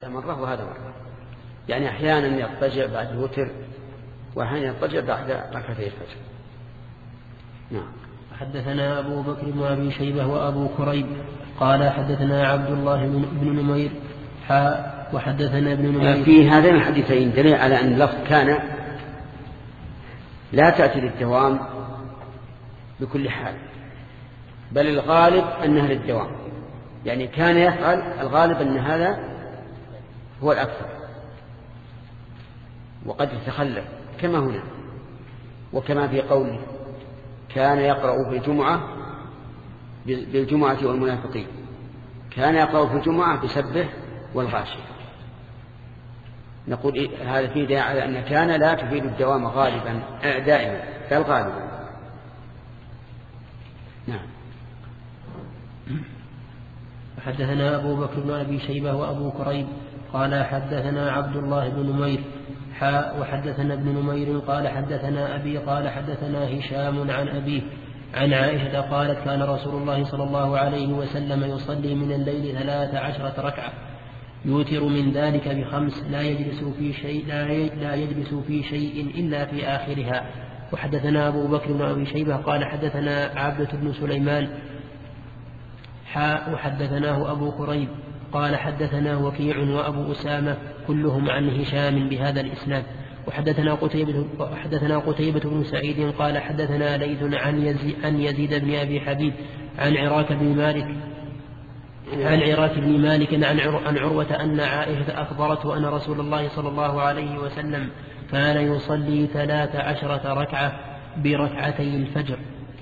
مرة وهذا مرة، يعني أحيانا يضطجع بعد الوتر وأحيانا يضطجع بعد ركعتي الفجر. نعم. حدثنا أبو بكر بن أبي شيبة وأبو كريب قال حدثنا عبد الله بن نمير وحدثنا ابن نمير. في هذين الحديثين دليل على أن اللفظ كان لا تأتي للدوام بكل حال، بل الغالب أنها للدوام، يعني كان يفعل الغالب أن هذا هو الأكثر، وقد يتخلف كما هنا وكما في قوله كان يقرأ في الجمعة بالجمعة والمنافقين، كان يقرأ في الجمعة بسبح والغاشية. نقول هذا فيه دليل على أن كان لا تفيد الدوام غالبا دائما بل غالبا. نعم. حدثنا أبو بكر بن أبي شيبة وأبو كريب قال حدثنا عبد الله بن نمير وحدثنا ابن نمير قال حدثنا أبي قال حدثنا هشام عن أبيه عن عائشة قالت كان رسول الله صلى الله عليه وسلم يصلي من الليل 13 ركعة يوتر من ذلك ب5 لا يجلس في شيء إلا في آخرها. وحدثنا أبو بكر بن أبي شيبة قال حدثنا عبدة بن سليمان وحدثناه أبو كريب قال حدثنا وكيع وأبو أسامة كلهم عن هشام بهذا الإسناد. وحدثنا قتيبة بن سعيد قال حدثنا ليث عن يزيد بن أبي حبيب عن عراك بن مالك عن عروة أن عائشة أخبرته أن رسول الله صلى الله عليه وسلم كان يصلي 13 ركعة بركعتي الفجر.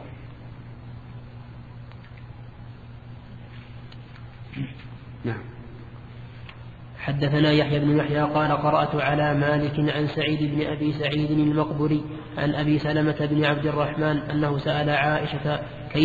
نعم. حدثنا يحيى بن يحيى قال قرأت على مالك عن سعيد بن أبي سعيد المقبري عن أبي سلمة بن عبد الرحمن أنه سأل عائشة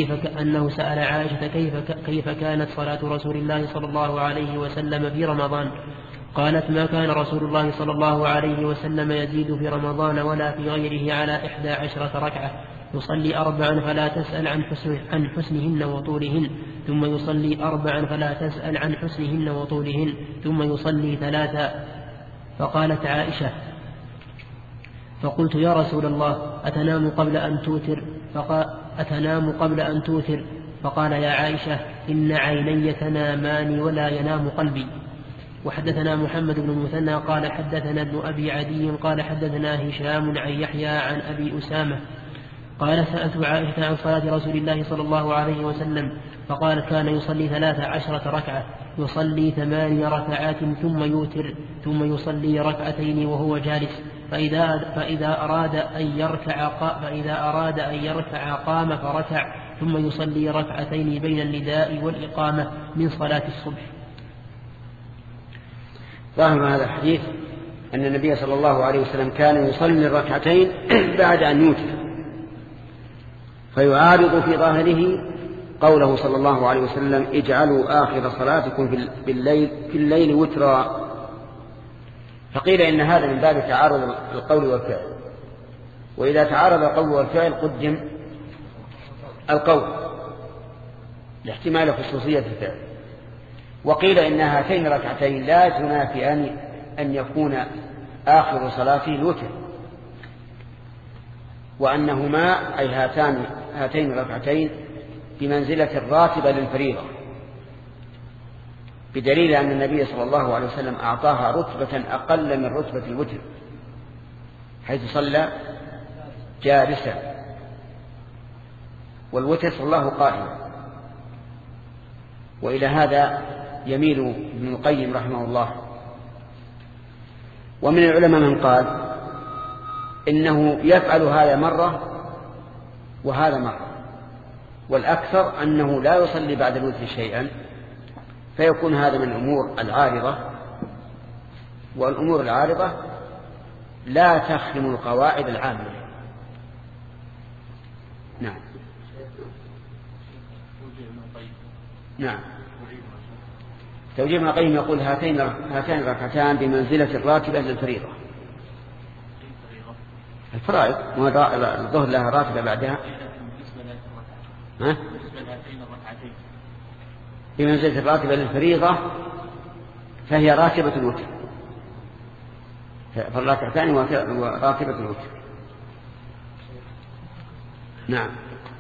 كيف كانت صلاة رسول الله صلى الله عليه وسلم في رمضان. قالت ما كان رسول الله صلى الله عليه وسلم يزيد في رمضان ولا في غيره على 11 ركعة يصلي 4 فلا تسأل عن حسنهن وطولهن ثم يصلي 4 فلا تسأل عن حسنهن وطولهن ثم يصلي 3. فقالت عائشة فقلت يا رسول الله أتنام قبل أن توتر فقال يا عائشة إن عيني تنامان ولا ينام قلبي. وحدثنا محمد بن المثنى قال حدثنا ابن أبي عدي قال حدثنا هشام عن يحيى عن أبي أسامة قال سألت عائشة عن صلاة رسول الله صلى الله عليه وسلم فقالت كان يصلي 13 ركعة يصلي 8 ركعات ثم يوتر ثم يصلي 2 وهو جالس فإذا أراد أن يركع قام فركع ثم يصلي 2 بين النداء والإقامة من صلاة الصبح. ظاهر هذا الحديث أن النبي صلى الله عليه وسلم كان يصلي 2 بعد أن يوتر، فيعارض في ظاهره قوله صلى الله عليه وسلم اجعلوا آخر صلاتكم في الليل وترا. فقيل إن هذا من باب تعارض القول والفعل، وإذا تعارض القول والفعل قدم القول لاحتمال خصوصية الفعل. وقيل إن هاتين 2 لا تنافيان أن يكون آخر صلاته الوتر، وأنهما أي هاتين 2 بمنزلة الراتبة للفريضة، بدليل أن النبي صلى الله عليه وسلم أعطاها رتبة أقل من رتبة الوتر، حيث صلى جالسا، والوتر صلاه قائما. وإلى هذا يميل ابن القيم رحمه الله. ومن العلماء من قال إنه يفعل هذا مرة وهذا مرة، والأكثر أنه لا يصلي بعد الوتر شيئا، فيكون هذا من الأمور العارضة، والأمور العارضة لا تخدم القواعد العامة. نعم. نعم. توجيه ابن القيم يقول هاتين 2 بمنزلة الراتبة للفريضة. الفرائض الظهر لها راتبة بعدها بمنزلة الراتبة للفريضة فهي راتبة الوتر، فالركعتان راتبة الوتر. نعم.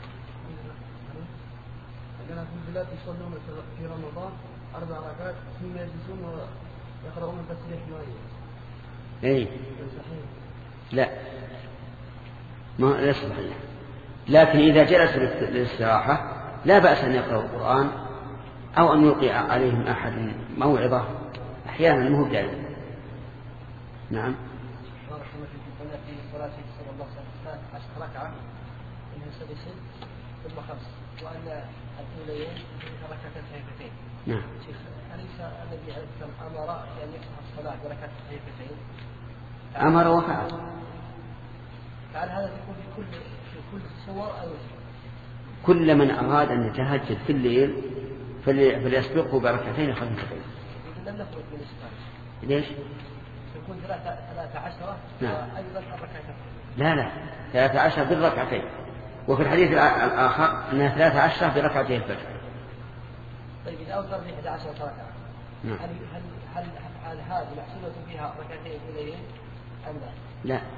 كان في البلاد يصلون في رمضان 4 ركعات ثم يجلسون ويقرؤون التسبيح معين. اي لا، ما ليس صحيح، لكن إذا جلس للاستراحة لا بأس أن يقرأ القرآن أو أن يلقي عليهم أحد موعظة أحيانا مو دائما. نعم. في الصلاة صلى الله عليه وسلم 10 ركعة إنه سدس ثم 5 وأن الأوليين ركعتين خفيفتين. نعم. شيخ أليس الذي أمر بأن يفتح الصلاة بركعتين خفيفتين؟ أمر وفعل. فعل هذا يكون في كل الصور أو كل من أراد أن يتهجد في الليل فليسبقه بركعتين خفيفتين. لم نخرج من الإسلام. ليش؟ يكون 13 نعم. وأيضا الركعتين. لا 13 بالركعتين، وفي الحديث الآخر أنها 13 بركعتين الفجر. طيب إذا أوتر في 11 ركعة نعم. هل هذه محسوبة فيها ركعتين إليين أم لا؟ لا.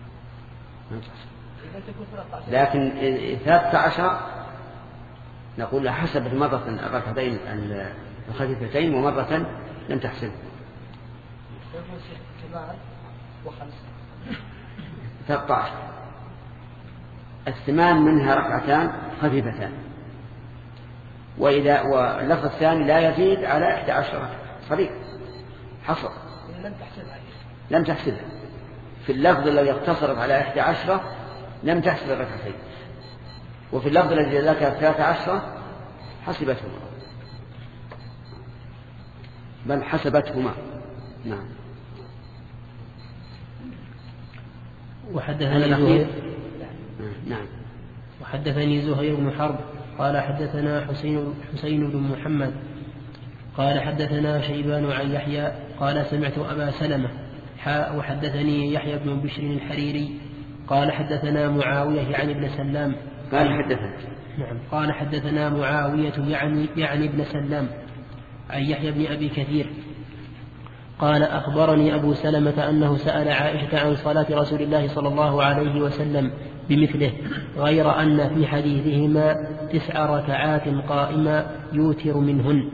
إذا تكون 13. لكن 13 نقول حسبت مرة الركعتين الخفيفتين ومرة لم تحسب. يكون 7 و5. 13 الثمان منها ركعتان خفيفتان، واللفظ الثاني لا يزيد على 11 صريح حصر. لم تحسبها في اللفظ الذي اقتصرت على 11 لم تحسب الركعتين، وفي اللفظ الذي ذكر 13 حسبتهما بل حسبتهما. نعم. وحدثني زهير بن حرب قال حدثنا حسين بن محمد قال حدثنا شيبان عن يحيى قال سمعت أبا سلمة وحدثني يحيى بن بشر الحريري قال حدثنا معاوية عن ابن سلام قال حدثنا معاوية يعني ابن سلام عن يحيى بن أبي كثير قال أخبرني أبو سلمة أنه سأل عائشة عن صلاة رسول الله صلى الله عليه وسلم بمثله، غير أن في حديثهما 9 ركعات قائمة يوتر منهن.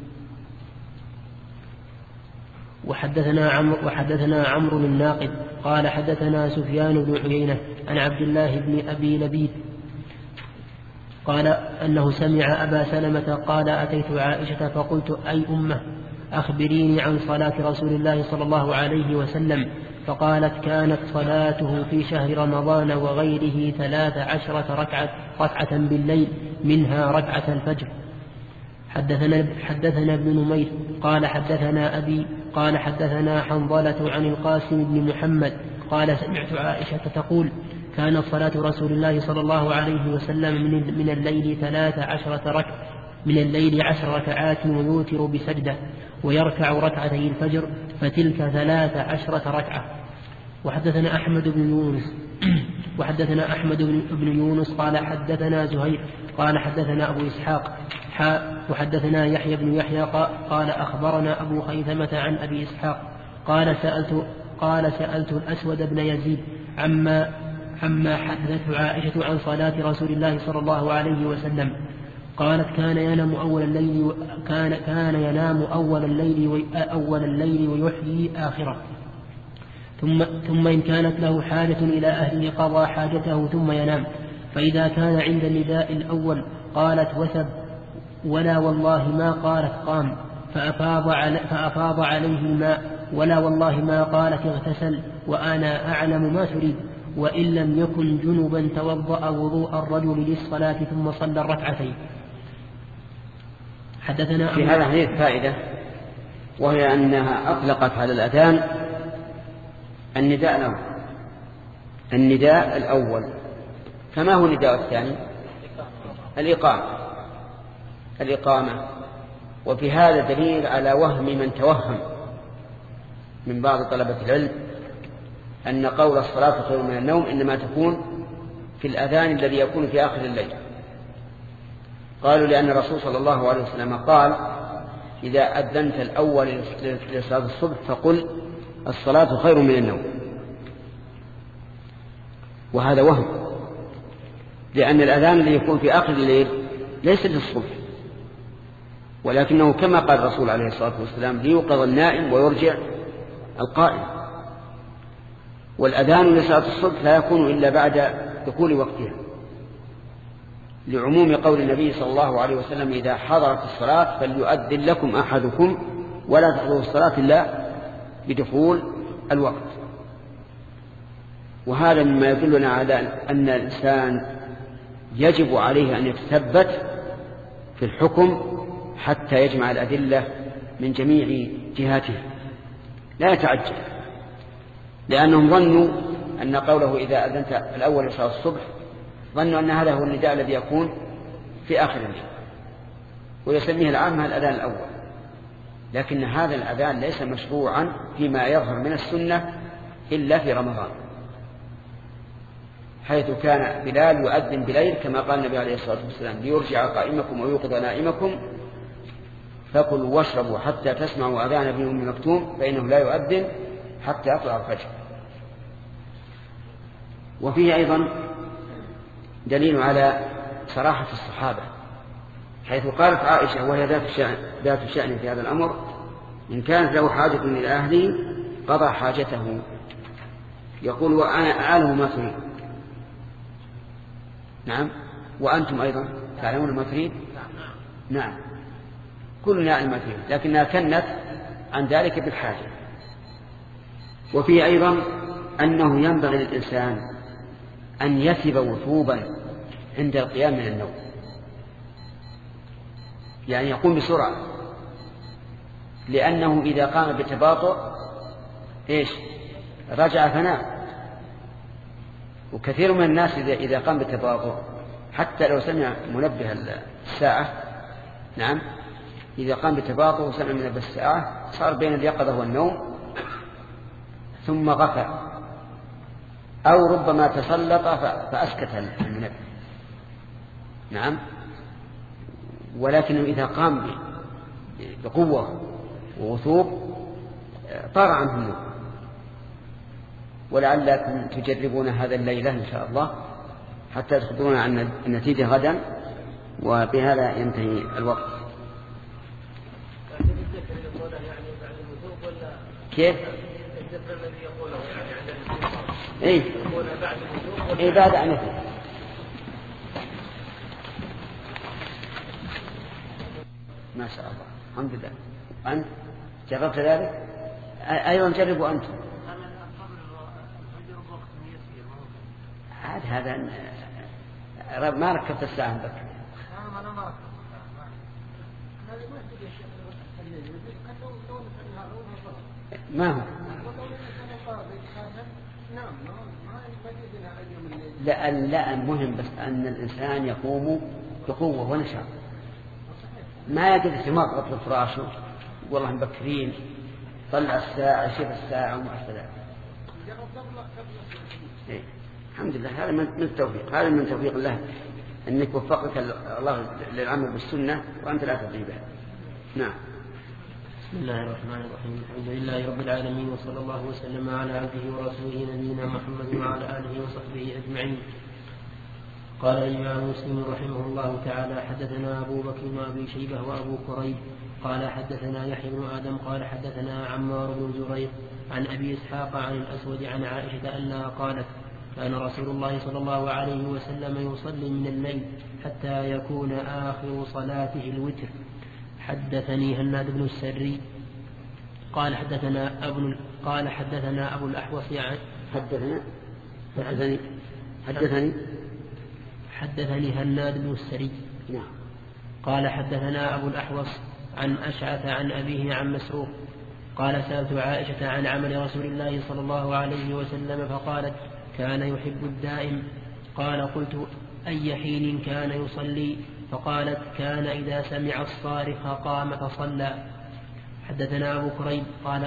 وحدثنا عمرو الناقد قال حدثنا سفيان بن عيينة عن عبد الله بن أبي لبيد قال أنه سمع أبا سلمة قال أتيت عائشة فقلت أي أمه أخبريني عن صلاة رسول الله صلى الله عليه وسلم، فقالت كانت صلاته في شهر رمضان وغيره 13 ركعة بالليل منها ركعة الفجر. حدثنا ابن نمير قال حدثنا أبي قال حدثنا حنظلة عن القاسم بن محمد قال سمعت عائشة تقول كانت صلاة رسول الله صلى الله عليه وسلم من الليل 10 ركعات ويوتر بسجدة ويركع ركعتي الفجر فتلك 13 ركعة. وحدثنا أحمد بن يونس قال حدثنا زهير قال حدثنا أبو إسحاق وحدثنا يحيى بن يحيى قال أخبرنا أبو خيثمة عن أبي إسحاق قال سألت الأسود بن يزيد عما حدثت عائشة عن صلاة رسول الله صلى الله عليه وسلم قالت كان ينام أول الليل ويحيي آخره، ثم إن كانت له حاجة إلى أهله قضى حاجته ثم ينام، فإذا كان عند النداء الأول قالت وثب ولا والله ما قالت قام فأفاض عليه الماء ولا والله ما قالت اغتسل وأنا أعلم ما تريد، وإن لم يكن جنبا توضأ وضوء الرجل للصلاة ثم صلى الركعتين. في هذا الحديث فائدة، وهي أنها أطلقت على الأذان النداء الأول. فما هو النداء الثاني؟ الإقامة. وفي هذا دليل على وهم من توهم من بعض طلبة العلم أن قول الصلاة خير من النوم إنما تكون في الأذان الذي يكون في آخر الليل. قالوا لأن الرسول صلى الله عليه وسلم قال إذا أذنت الأول لصلاة الصبح فقل الصلاة خير من النوم. وهذا وهم، لأن الأذان الذي يكون في آخر الليل ليس للصبح، ولكنه كما قال الرسول عليه الصلاة والسلام ليوقظ النائم ويرجع القائم. والأذان لصلاة الصبح لا يكون إلا بعد دخول وقتها، لعموم قول النبي صلى الله عليه وسلم إذا حضرت الصلاة فليؤذن لكم أحدكم ولا تحضروا الصلاة إلا بدخول الوقت. وهذا مما يدلنا على أن الإنسان يجب عليه أن يتثبت في الحكم حتى يجمع الأدلة من جميع جهاته، لا يتعجل، لأنهم ظنوا أن قوله إذا أذنت الأول لصلاة الصبح ظنوا أن هذا هو النداء الذي يكون في آخر الليل، ويسميه العامة الأذان الأول. لكن هذا الأذان ليس مشروعا فيما يظهر من السنة إلا في رمضان، حيث كان بلال يؤذن بليل كما قال النبي عليه الصلاة والسلام ليرجع قائمكم ويوقظ نائمكم فكلوا واشربوا حتى تسمعوا أذان ابن أم مكتوم فإنه لا يؤذن حتى يطلع الفجر. وفيه أيضا دليل على صراحة الصحابة، حيث قالت عائشة وهي ذات شأن في هذا الأمر إن كانت له حاجة إلى أهله قضى حاجته. يقول وأنا أعلم ما تريد. نعم، وأنتم أيضا تعلمون ما تريد. نعم، كلنا يعلم ما تريد، لكنها كنت عن ذلك بالحاجة. وفيه أيضا أنه ينبغي للإنسان أن يثب وثوبا عند القيام من النوم، يعني يقوم بسرعة، لأنه إذا قام بتباطؤ رجع فنام. وكثير من الناس إذا قام بتباطؤ حتى لو سمع منبه الساعة، نعم، إذا قام بتباطؤ وسمع منبه الساعة صار بين اليقظة والنوم ثم غفى، أو ربما تسلط فأسكت المنبه. نعم، ولكنه إذا قام بقوة ووثوب طار عنه النوم. ولعلكم تجربون هذا الليلة إن شاء الله حتى تخبرون عن النتيجة غدا، وبهذا ينتهي الوقت. كيف؟ بعد أن يفعل. ما شاء الله، الحمد لله. أنت جربت ذلك؟ أيضا جربوا أنتم. هذا ما ركبت الساعة بك. ما هو؟ لا المهم بس أن الإنسان يقوم بقوة ونشاط، ما يجلس يمغط في فراشه والله مبكرين طلع الساعة شوف الساعة وما أشبه. الحمد لله، هذا من التوفيق، هذا من توفيق الله أنك وفقك الله للعمل بالسنة وأنت لا تدري بها. نعم. بسم الله الرحمن الرحيم. الحمد لله رب العالمين، وصلى الله وسلم على عبده ورسوله نبينا محمد وعلى آله وصحبه أجمعين. قال الإمام مسلم رحمه الله تعالى حدثنا أبو بكر وأبي شيبة وأبو كريب قال حدثنا يحيى بن آدم قال حدثنا عمار بن زريق عن أبي إسحاق عن الأسود عن عائشة أنها قالت كان رسول الله صلى الله عليه وسلم يصلي من الليل حتى يكون آخر صلاته الوتر. حدثني هناد بن السري قال حدثنا أبو الأحوص عن حدثني هناد بن السري قال حدثنا أبو الأحوص عن أشعث عن أبيه عن مسروق قال سألت عائشة عن عمل رسول الله صلى الله عليه وسلم فقالت كان يحب الدائم. قال قلت أي حين كان يصلي؟ فقالت كان إذا سمع الصارخ قام فصلى. حدثنا أبو كريب قال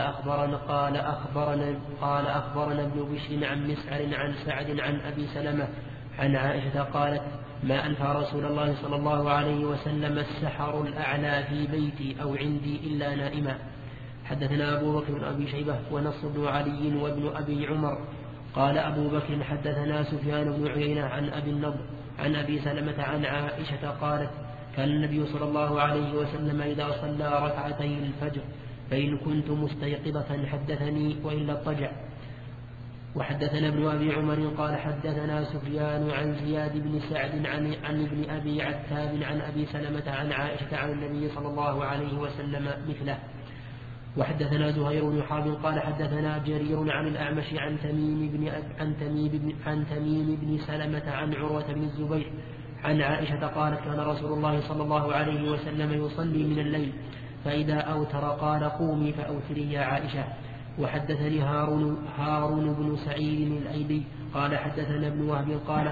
أخبرنا ابن بشر عن مسعر عن سعد عن أبي سلمة عن عائشة قالت ما ألفى رسول الله صلى الله عليه وسلم السحر الأعلى في بيتي أو عندي إلا نائما. حدثنا أبو بكر بن أبي شيبة ونصر بن علي وابن أبي عمر. قال أبو بكر حدثنا سفيان بن عيينة عن أبي النضر عن أبي سلمة عن عائشة قالت كان النبي صلى الله عليه وسلم إذا صلى ركعتي الفجر فإن كنت مستيقظة حدثني وإلا اضطجع. وحدثنا ابن أبي عمر قال حدثنا سفيان عن زياد بن سعد عن ابن أبي عتاب عن أبي سلمة عن عائشة عن النبي صلى الله عليه وسلم مثله. وحدثنا زهير بن حرب قال حدثنا جرير عن الأعمش عن تميم بن سلمة عن عروة بن الزبير عن عائشة قالت كان رسول الله صلى الله عليه وسلم يصلي من الليل فإذا أوتر قال قومي فأوتري يا عائشة. وحدثني هارون بن سعيد الأيلي قال حدثنا ابن وهب قال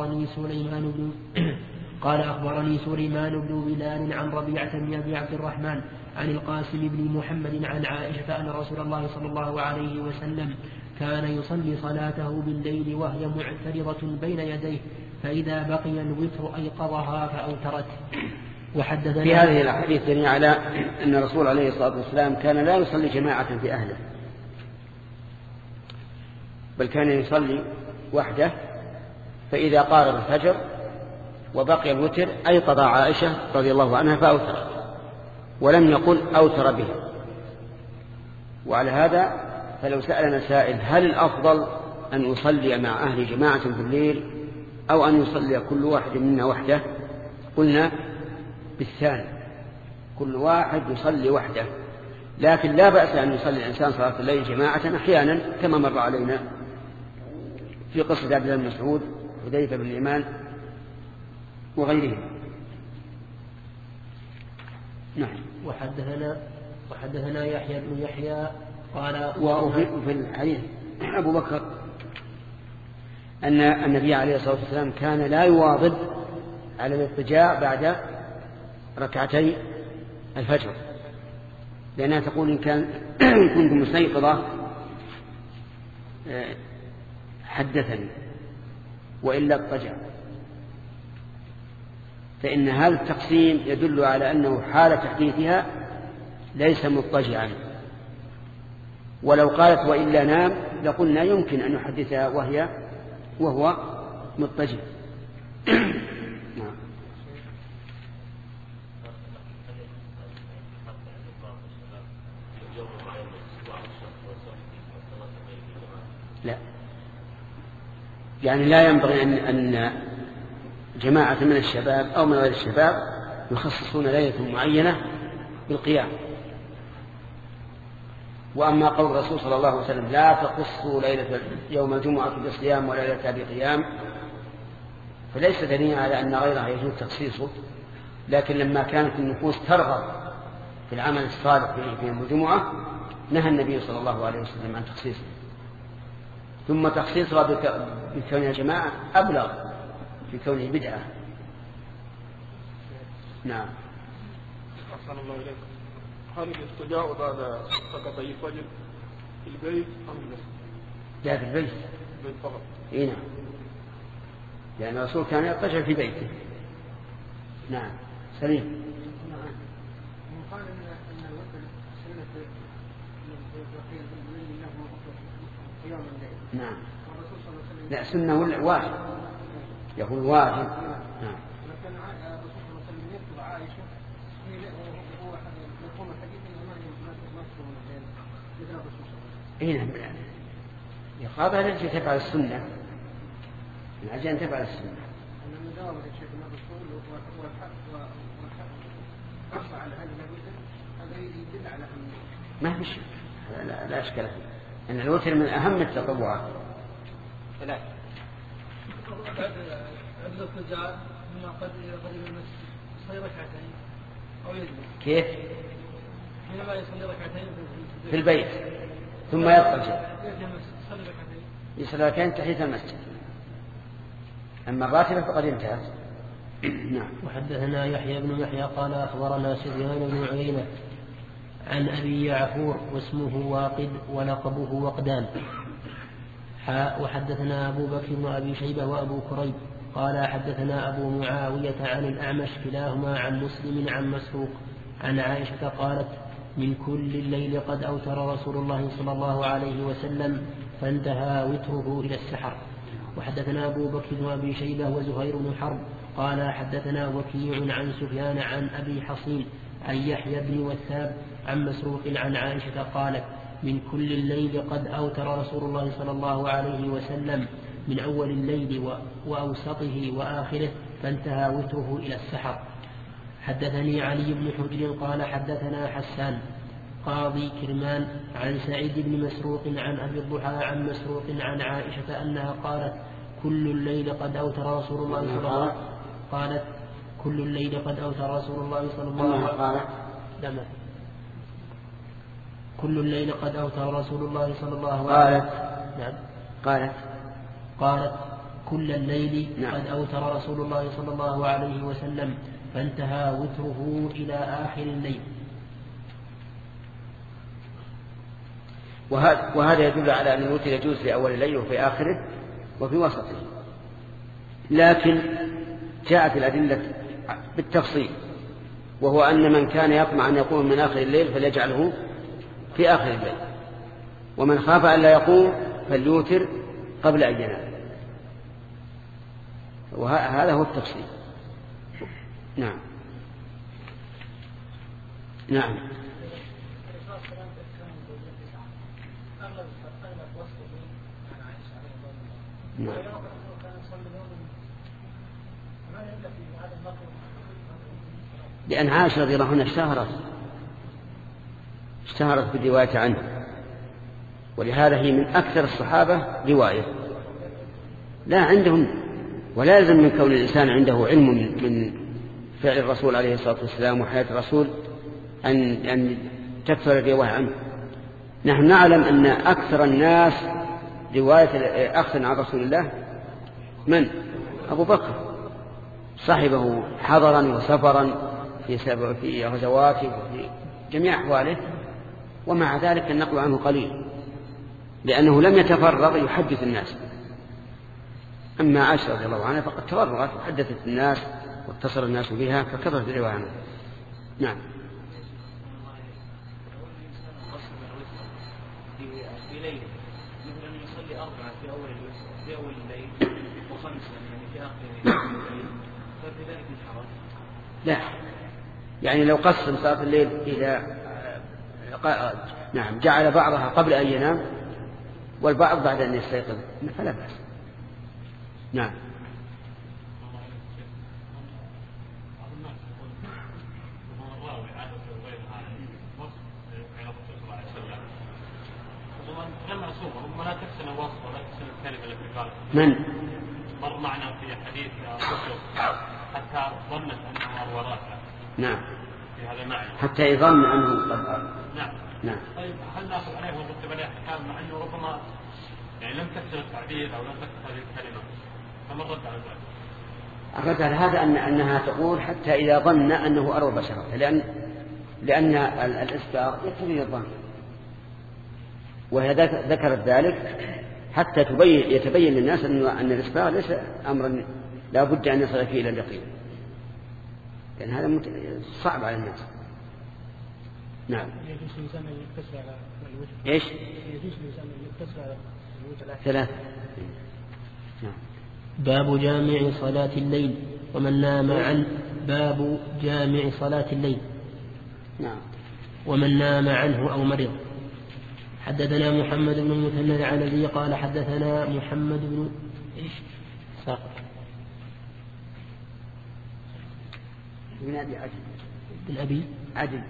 أخبرني سليمان بن بلال عن ربيعة بن أبي عبد الرحمن عن القاسم بن محمد عن عائشة أن رسول الله صلى الله عليه وسلم كان يصلي صلاته بالليل وهي معترضة بين يديه فإذا بقي الوتر أيقظها فأوترت. وحدثنا في هذه الحديث دليل على أن الرسول عليه الصلاة والسلام كان لا يصلي جماعة في أهله، بل كان يصلي وحده، فإذا قارب الفجر وبقي الوتر أيقظ عائشة رضي الله عنها فأوتر، ولم يقل أوتر بها. وعلى هذا فلو سألنا سائل هل الأفضل أن يصلي مع أهل جماعة في الليل أو أن يصلي كل واحد منا وحده، قلنا بالثاني، كل واحد يصلي وحده، لكن لا بأس أن يصلي الإنسان صلاة الليل جماعة أحيانا كما مر علينا في قصة عبد الله بن مسعود حذيفة بن اليمان وغيرهم. نعم. وحدثنا يحيى بن يحيى قال وفي الحديث أبو بكر أن النبي عليه الصلاة والسلام كان لا يواظب على الاضطجاع بعد ركعتي الفجر، لأنها تقول إن كنت مستيقظة حدثني وإلا اضطجع، فإن هذا التقسيم يدل على أنه حال تحديثها ليس مضطجعا. ولو قالت وإلا نام لقلنا يمكن أن يحدثها وهو مضطجع. لا، يعني لا ينبغي أن جماعة من الشباب أو من غير الشباب يخصصون ليلة معينة بالقيام. وأما قول الرسول صلى الله عليه وسلم لا تخصوا ليلة يوم الجمعة بصيام ولا ليلة بقيام، فليس دليلا على أن غيرها يجوز تخصيصه، لكن لما كانت النفوس ترغب في العمل الصالح في يوم الجمعة نهى النبي صلى الله عليه وسلم عن تخصيصه. ثم تخصيصها بكونها جماعة أبلغ في كونه بدعة. نعم. أحسن الله إليكم. هل الاضطجاع بعد ركعتي الفجر في البيت أم المسجد؟ لا، في البيت. البيت فقط. إيه نعم، لأن الرسول كان يضطجع في بيته. نعم. سليم. قال أن الوتر سنة قيام الليل. نعم. لا، سنة واجب، يقول واجب. نعم. لكن الرسول صلى الله عليه وسلم يذكر عائشة وهو يقوم الحديث ما يذكر مثل الرسول صلى الله عليه وسلم. نعم. يقابل التي تفعل السنة من أجل أن تفعل السنة. أن مداومة الشيخ من الرسول والحق على هذه الوتر هذا يدل على أن ما في شيء، لا أشكال فيه، أن الوتر من أهم التطوعات. ثلاث. عند الفجر مما قد يصلي المسجد يصلي ركعتين أو يجلس. كيف؟ حينما يصلي ركعتين في البيت ثم يضطجع يصلي ركعتين تحية المسجد. أما الراتبة فقد انتهت. نعم. وحدثنا يحيى بن يحيى قال أخبرنا سفيان بن عيينة عن أبي يعفور واسمه واقد ولقبه وقدان. وحدثنا أبو بكر بن أبي شيبة وأبو كريب قال حدثنا أبو معاوية عن الأعمش كلاهما عن مسلم عن مسروق عن عائشة قالت من كل الليل قد أوتر رسول الله صلى الله عليه وسلم فانتهى وتره إلى السحر. وحدثنا أبو بكر وأبي شيبة وزهير بن حرب قال حدثنا وكيع عن سفيان عن أبي حصين عن يحيى بن وثاب عن مسروق عن عائشة قالت من كل الليل قد أوتر رسول الله صلى الله عليه وسلم من أول الليل وأوسطه وآخره فانتهى وتره إلى السحر. حدثني علي بن حجر قال حدثنا حسان قاضي كرمان عن سعيد بن مسروق عن أبي الضحى عن مسروق عن عائشة أنها قالت كل الليل قد أوتر رسول الله صلى الله عليه وسلم قالت كل الليل قد أوتر رسول الله صلى الله عليه وسلم كل الليل قد أوتر رسول الله صلى الله عليه وسلم قالت كل الليل قد أوتر رسول الله صلى الله عليه وسلم فانتهى وتره إلى آخر الليل. وهذا يدل على أن الوتر يجوز في أول الليل وفي آخره وفي وسطه، لكن جاءت الأدلة بالتفصيل، وهو أن من كان يطمع أن يقوم من آخر الليل فليجعله في آخر الليل، ومن خاف أن لا يقوم فليوتر قبل أن ينام، وهذا هو التفصيل. نعم. لأن عائشة رضي الله عنها اشتهرت بالرواية عنه، ولهذا هي من أكثر الصحابة رواية. لا عندهم، ولا يلزم من كون الإنسان عنده علم من فعل الرسول عليه الصلاة والسلام وحياة الرسول أن تكثر الرواية عنه. نحن نعلم أن أكثر الناس رواية أخذ عن رسول الله من؟ أبو بكر، صاحبه حضرا وسفرا في غزواته وفي جميع أحواله، ومع ذلك النقل عنه قليل لأنه لم يتفرغ يحدث الناس. أما عائشة رضي الله عنها فقد تفرغت وحدثت الناس واتصل الناس بها فكثرت الرواية عنه. نعم. في ليل مثل أن يصلي 4 في أول الليل و5 يعني في آخر الليل، ففي ذلك الحرج؟ لا، يعني لو قسم صلاة الليل إلى نعم جعل بعضها قبل أن ينام والبعض بعد أن يستيقظ فلا بأس. نعم. من مر معنا في حديث حتى ظنت أنه أروراتها. نعم. في هذا المعنى. حتى يظن أنه قد. نعم. طيب هل نأخذ عليه ونرتب عليه أحكام مع أنه ربما يعني لم تكسر التعبير أو لم تكسر هذه الكلمة، فما الرد على ذلك؟ الرد على هذا أنها تقول حتى إذا ظن أنه أروى بشرة، لأن الإسباغ يقتضي الظن، وهي ذكرت ذلك حتى يتبين للناس أن الإسباغ ليس أمرا لا بد أن يصل فيه إلى اليقين، لأن هذا صعب على الناس. نعم. يجوز الإنسان أن يقتصر على الوجه. إيش؟ يجوز الإنسان أن يقتصر على الوجه 3. نعم. باب جامع صلاة الليل ومن نام عنه. باب جامع صلاة الليل. نعم. ومن نام عنه أو مرض. حدثنا محمد بن المثنى العنزي قال حدثنا محمد بن ساقط بن أبي عجل. بن أبي عجل.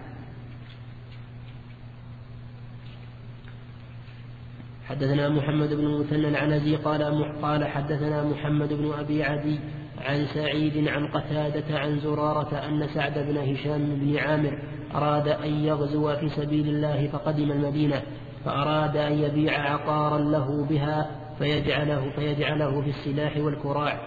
حدثنا محمد بن المثنى العنزي قال حدثنا محمد بن أبي عدي عن سعيد عن قتادة عن زرارة أن سعد بن هشام بن عامر أراد أن يغزو في سبيل الله فقدم المدينة، فأراد أن يبيع عقارا له بها فيجعله في السلاح والكراع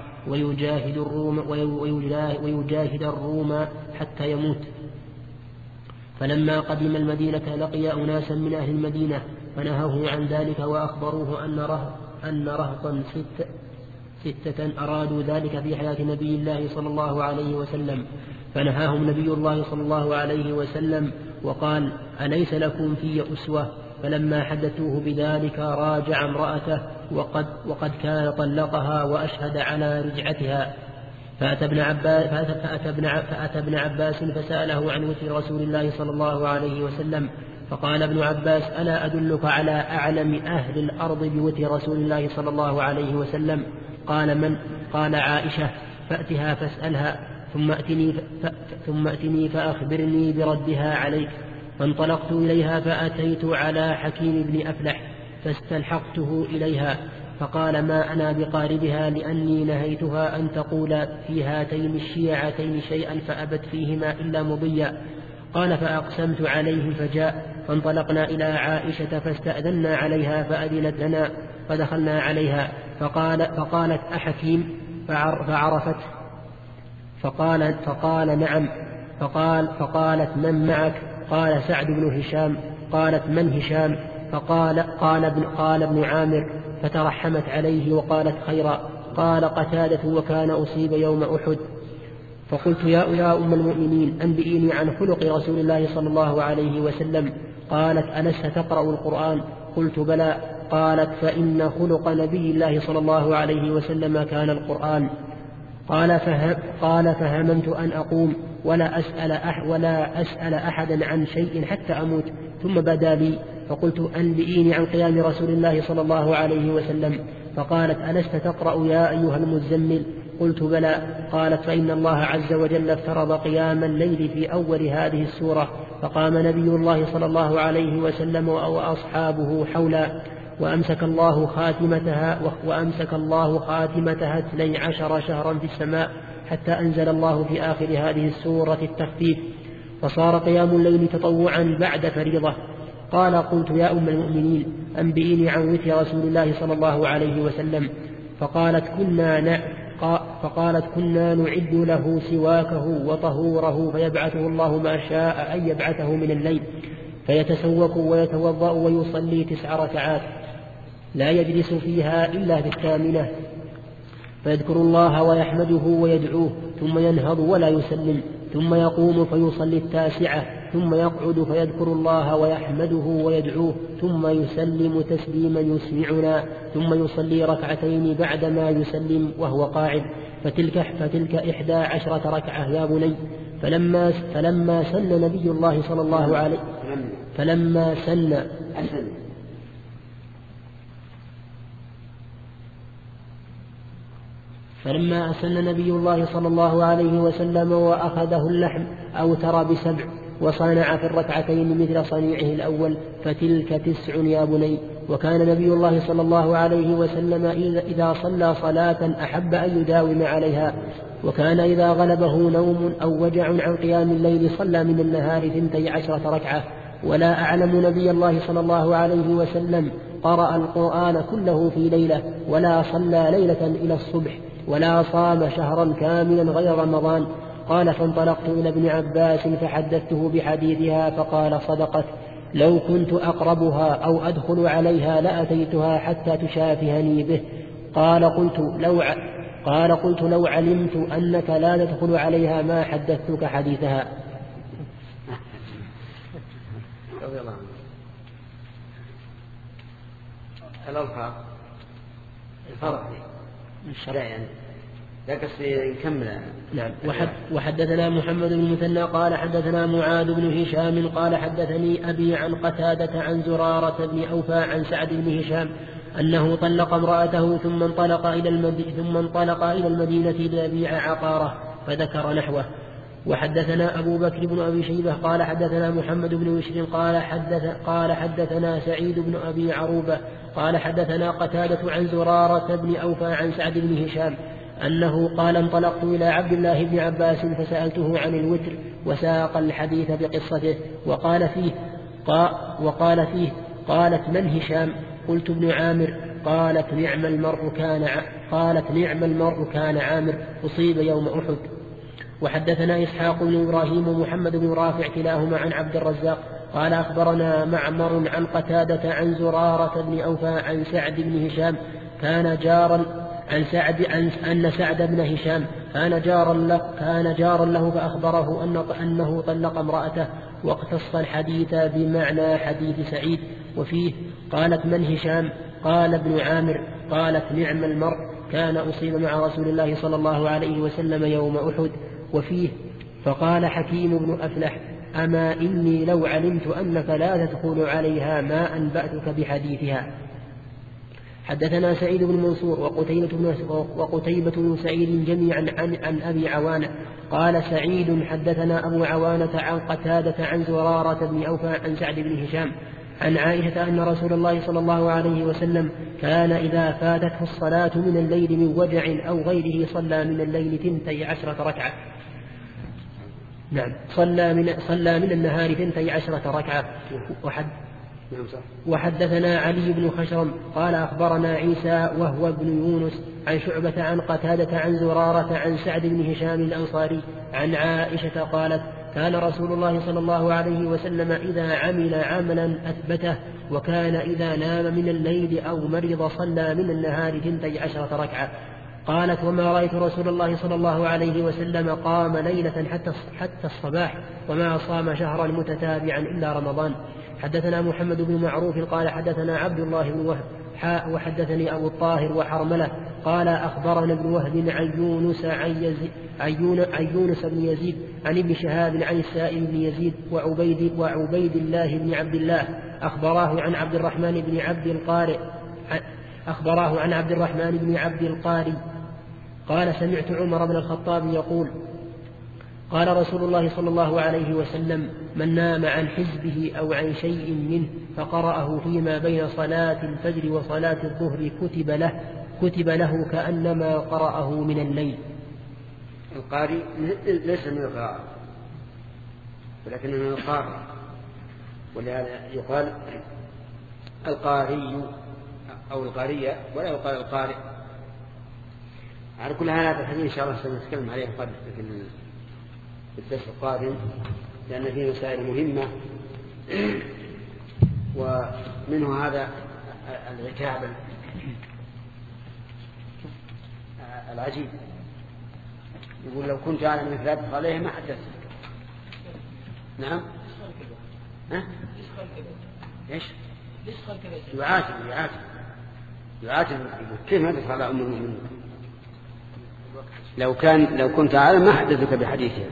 ويجاهد الروم حتى يموت. فلما قدم المدينة لقي أناسا من أهل المدينة فنهوه عن ذلك وأخبروه أن رهطا 6 أرادوا ذلك في حياة نبي الله صلى الله عليه وسلم، فنهاهم نبي الله صلى الله عليه وسلم وقال: أليس لكم في أسوة؟ فلما حدثوه بذلك راجع امرأته وقد كان طلقها وأشهد على رجعتها. فأتى ابن عباس فسأله عن وتر رسول الله صلى الله عليه وسلم، فقال ابن عباس: ألا أدلك على أعلم أهل الأرض بوتر رسول الله صلى الله عليه وسلم؟ قال: من؟ قال: عائشة. فأتها فاسألها ثم أتني فأخبرني بردها عليك. فانطلقت إليها فأتيت على حكيم بن أفلح فاستلحقته إليها، فقال: ما أنا بقاربها، لأني نهيتها أن تقول في هاتين الشيعتين شيئا فأبت فيهما إلا مضيا. قال: فأقسمت عليه فجاء، فانطلقنا إلى عائشة فاستأذنا عليها فأذنت لنا، فدخلنا عليها فقالت: أحكيم؟ فعرفت فقال: نعم. فقالت: من معك؟ قال: سعد بن هشام. قالت: من هشام؟ قال ابن عامر. فترحمت عليه وقالت: خيرا. قال قتادة: وكان أصيب يوم أحد. فقلت: يا أم المؤمنين، أنبئيني عن خلق رسول الله صلى الله عليه وسلم. قالت: ألست تقرأ القرآن؟ قلت: بلى. قالت: فإن خلق نبي الله صلى الله عليه وسلم كان القرآن. قال: فهممت أن أقوم ولا أسأل أحدا عن شيء حتى أموت، ثم بدا لي فقلت: أنبئيني عن قيام رسول الله صلى الله عليه وسلم. فقالت: ألست تقرأ يا أيها المزمل؟ قلت: بلى. قالت: فإن الله عز وجل افترض قيام الليل في أول هذه السورة، فقام نبي الله صلى الله عليه وسلم وأصحابه حولا، وأمسك الله خاتمتها 12 شهرا في السماء، حتى أنزل الله في آخر هذه السورة التخفيف، فصار قيام الليل تطوعا بعد فريضة. قال: قلت: يا أم المؤمنين، أنبئيني عن وتر رسول الله صلى الله عليه وسلم. فقالت: كنا نعد له سواكه وطهوره، فيبعثه الله ما شاء أن يبعثه من الليل، فيتسوك ويتوضأ ويصلي 9 ركعات لا يجلس فيها إلا بالثامنة، فيذكر الله ويحمده ويدعوه، ثم ينهض ولا يسلم، ثم يقوم فيصلي 9، ثم يقعد فيذكر الله ويحمده ويدعوه، ثم يسلم تسليما يسمعنا، ثم يصلي 2 بعدما يسلم وهو قاعد، فتلك 11 ركعة يا بني. فلما سن نبي الله صلى الله عليه فلما أسن نبي الله صلى الله عليه وسلم وأخذه اللحم أوتر ب7، وصنع في 2 مثل صنيعه الأول، فتلك 9 يا بني. وكان نبي الله صلى الله عليه وسلم إذا صلى صلاة أحب أن يداوم عليها، وكان إذا غلبه نوم أو وجع عن قيام الليل صلى من النهار 12 ركعة. ولا أعلم نبي الله صلى الله عليه وسلم قرأ القرآن كله في ليلة، ولا صلى ليلة إلى الصبح، ولا صام شهرا كاملا غير رمضان. قال: فانطلقت إلى ابن عباس فحدثته بحديثها، فقال: صدقت، لو كنت أقربها أو أدخل عليها لأتيتها حتى تشافهني به. قال: قلت: لو علمت أنك لا تدخل عليها ما حدثتك حديثها. رضي الله عنه. الألفاظ الفرق لا يعني لا قصدي نكمل. نعم. وحدثنا محمد بن المثنى قال حدثنا معاذ بن هشام قال حدثني أبي عن قتادة عن زرارة بن أوفى عن سعد بن هشام أنه طلق امرأته ثم انطلق إلى المدينة ليبيع عقاره، فذكر نحوه. وحدثنا أبو بكر بن أبي شيبة قال حدثنا محمد بن بشر قال حدثنا سعيد بن أبي عروبة قال حدثنا قتادة عن زرارة بن أوفى عن سعد بن هشام أنه قال: انطلقت إلى عبد الله بن عباس فسألته عن الوتر، وساق الحديث بقصته، وقال فيه قالت: من هشام؟ قلت: ابن عامر. قالت: نعم المرء كان عامر، أصيب يوم أحد. وحدثنا إسحاق بن إبراهيم ومحمد بن رافع كلاهما عن عبد الرزاق قال أخبرنا معمر عن قتادة عن زرارة بن أوفى عن سعد بن هشام كان جارا أن سعد بن هشام كان جارا له فأخبره أنه طلق امرأته، واقتص الحديث بمعنى حديث سعيد. وفيه قالت من هشام؟ قال ابن عامر. قالت نعم المرء كان أصيب مع رسول الله صلى الله عليه وسلم يوم أحد. وفيه فقال حكيم بن أفلح أما إني لو علمت أنك لا تدخل عليها ما أنبأتك بحديثها. حدثنا سعيد بن منصور وقتيبة بن سعيد جميعا عن أبي عوانة. قال سعيد حدثنا أبو عوانة عن قتادة عن زرارة بن أوفى عن سعد بن هشام عن عائشة أن رسول الله صلى الله عليه وسلم كان إذا فاتته الصلاة من الليل من وجع أو غيره صلى من الليل 12 ركعة. نعم، صلى من النهار 12 ركعة. وحدثنا علي بن خشرم قال أخبرنا عيسى وهو ابن يونس عن شعبة عن قتادة عن زرارة عن سعد بن هشام الأنصاري عن عائشة قالت كان رسول الله صلى الله عليه وسلم إذا عمل عملا أثبته، وكان إذا نام من الليل أو مرض صلى من النهار 12 ركعة. قالت وما رأيت رسول الله صلى الله عليه وسلم قام ليلة حتى الصباح، وما صام شهرا متتابعا إلا رمضان. حدثنا محمد بن معروف قال حدثنا عبد الله بن وهب وحدثني أبو الطاهر وحرملة قال أخبرنا ابن وهب عن يونس بن يزيد عن ابن شهاب عن السائب بن يزيد وعبيد الله بن عبد الله أخبراه عن عبد الرحمن بن عبد القاري قال سمعت عمر بن الخطاب يقول قال رسول الله صلى الله عليه وسلم من نام عن حزبه أو عن شيء منه فقرأه فيما بين صلاة الفجر وصلاة الظهر كتب له كأنما قرأه من الليل. القاري ليس من القراءة ولكنه من القارئ، ولهذا يقال القاري أو القارية ولا يقال القارئ. على كل هذا الحديث إن شاء الله سنتكلم عليه قبل في الدرس القادم، لأن فيه مسائل مهمة، ومنه هذا العتاب العجيب. يقول لو كنت أعلم من ثلاثة عليه ما حدثت. نعم. ايش؟ يعاتب كيف ما تدخل على أم المؤمنين؟ لو كنت أعلم ما حدثك بحديثها.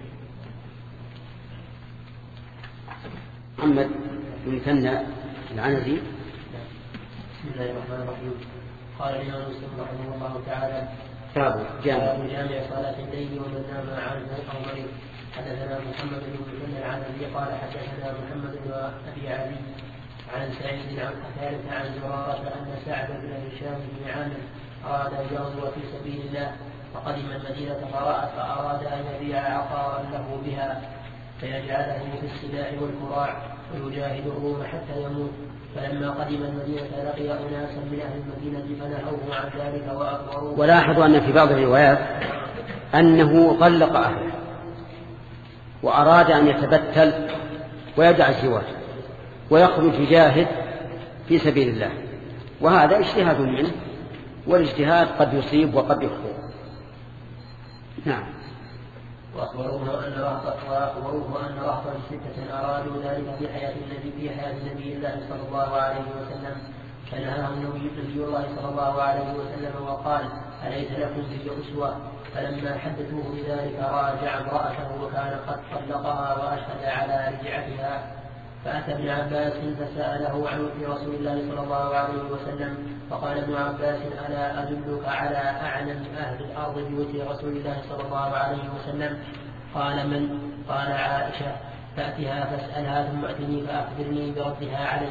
محمد بن مثنى العنزي. بسم الله الرحمن الرحيم. قال الإمام مسلم رحمه الله تعالى باب جامع صلاة الليل ومن نام عنه أو مرض. حدثنا محمد بن مثنى العنزي قال حدثنا محمد بن أبي علي عن سعيد عن قتادة عن زرارة أن سعد بن هشام بن عامر أراد أن يغزو في سبيل الله، فقدم المدينة فأراد أن يبيع عقارا له بها فيجعله في السباع والكراع ويجاهد الروم حتى يموت. فلما قدم المدينة لقي أناسا من أهل المدينة فنهوه عن ذلك وأخبروه. ولاحظوا أن في بعض الروايات أنه طلق أهله وأراد أن يتبتل ويدع الزواج ويخرج يجاهد في سبيل الله، وهذا اجتهاد منه، والاجتهاد قد يصيب وقد يخطئ. نعم. وأخبروه أن رهطا 6 أرادوا ذلك في حياة النبي الله صلى الله عليه وسلم، فنهاهم نبي الله صلى الله عليه وسلم وقال أليس لكم في أسوة؟ فلما حدثوه بذلك راجع امرأته وكان قد طلقها وأشهد على رجعتها، فأتى ابن عباس فسأله عن وفي رسول الله صلى الله عليه وسلم، فقال ابن عباس ألا أدلك على أعلم أهل الأرض بوجه رسول الله صلى الله عليه وسلم؟ قال من؟ قال عائشة، فأتها فاسألها ثم أتني فأخبرني بردها عليك.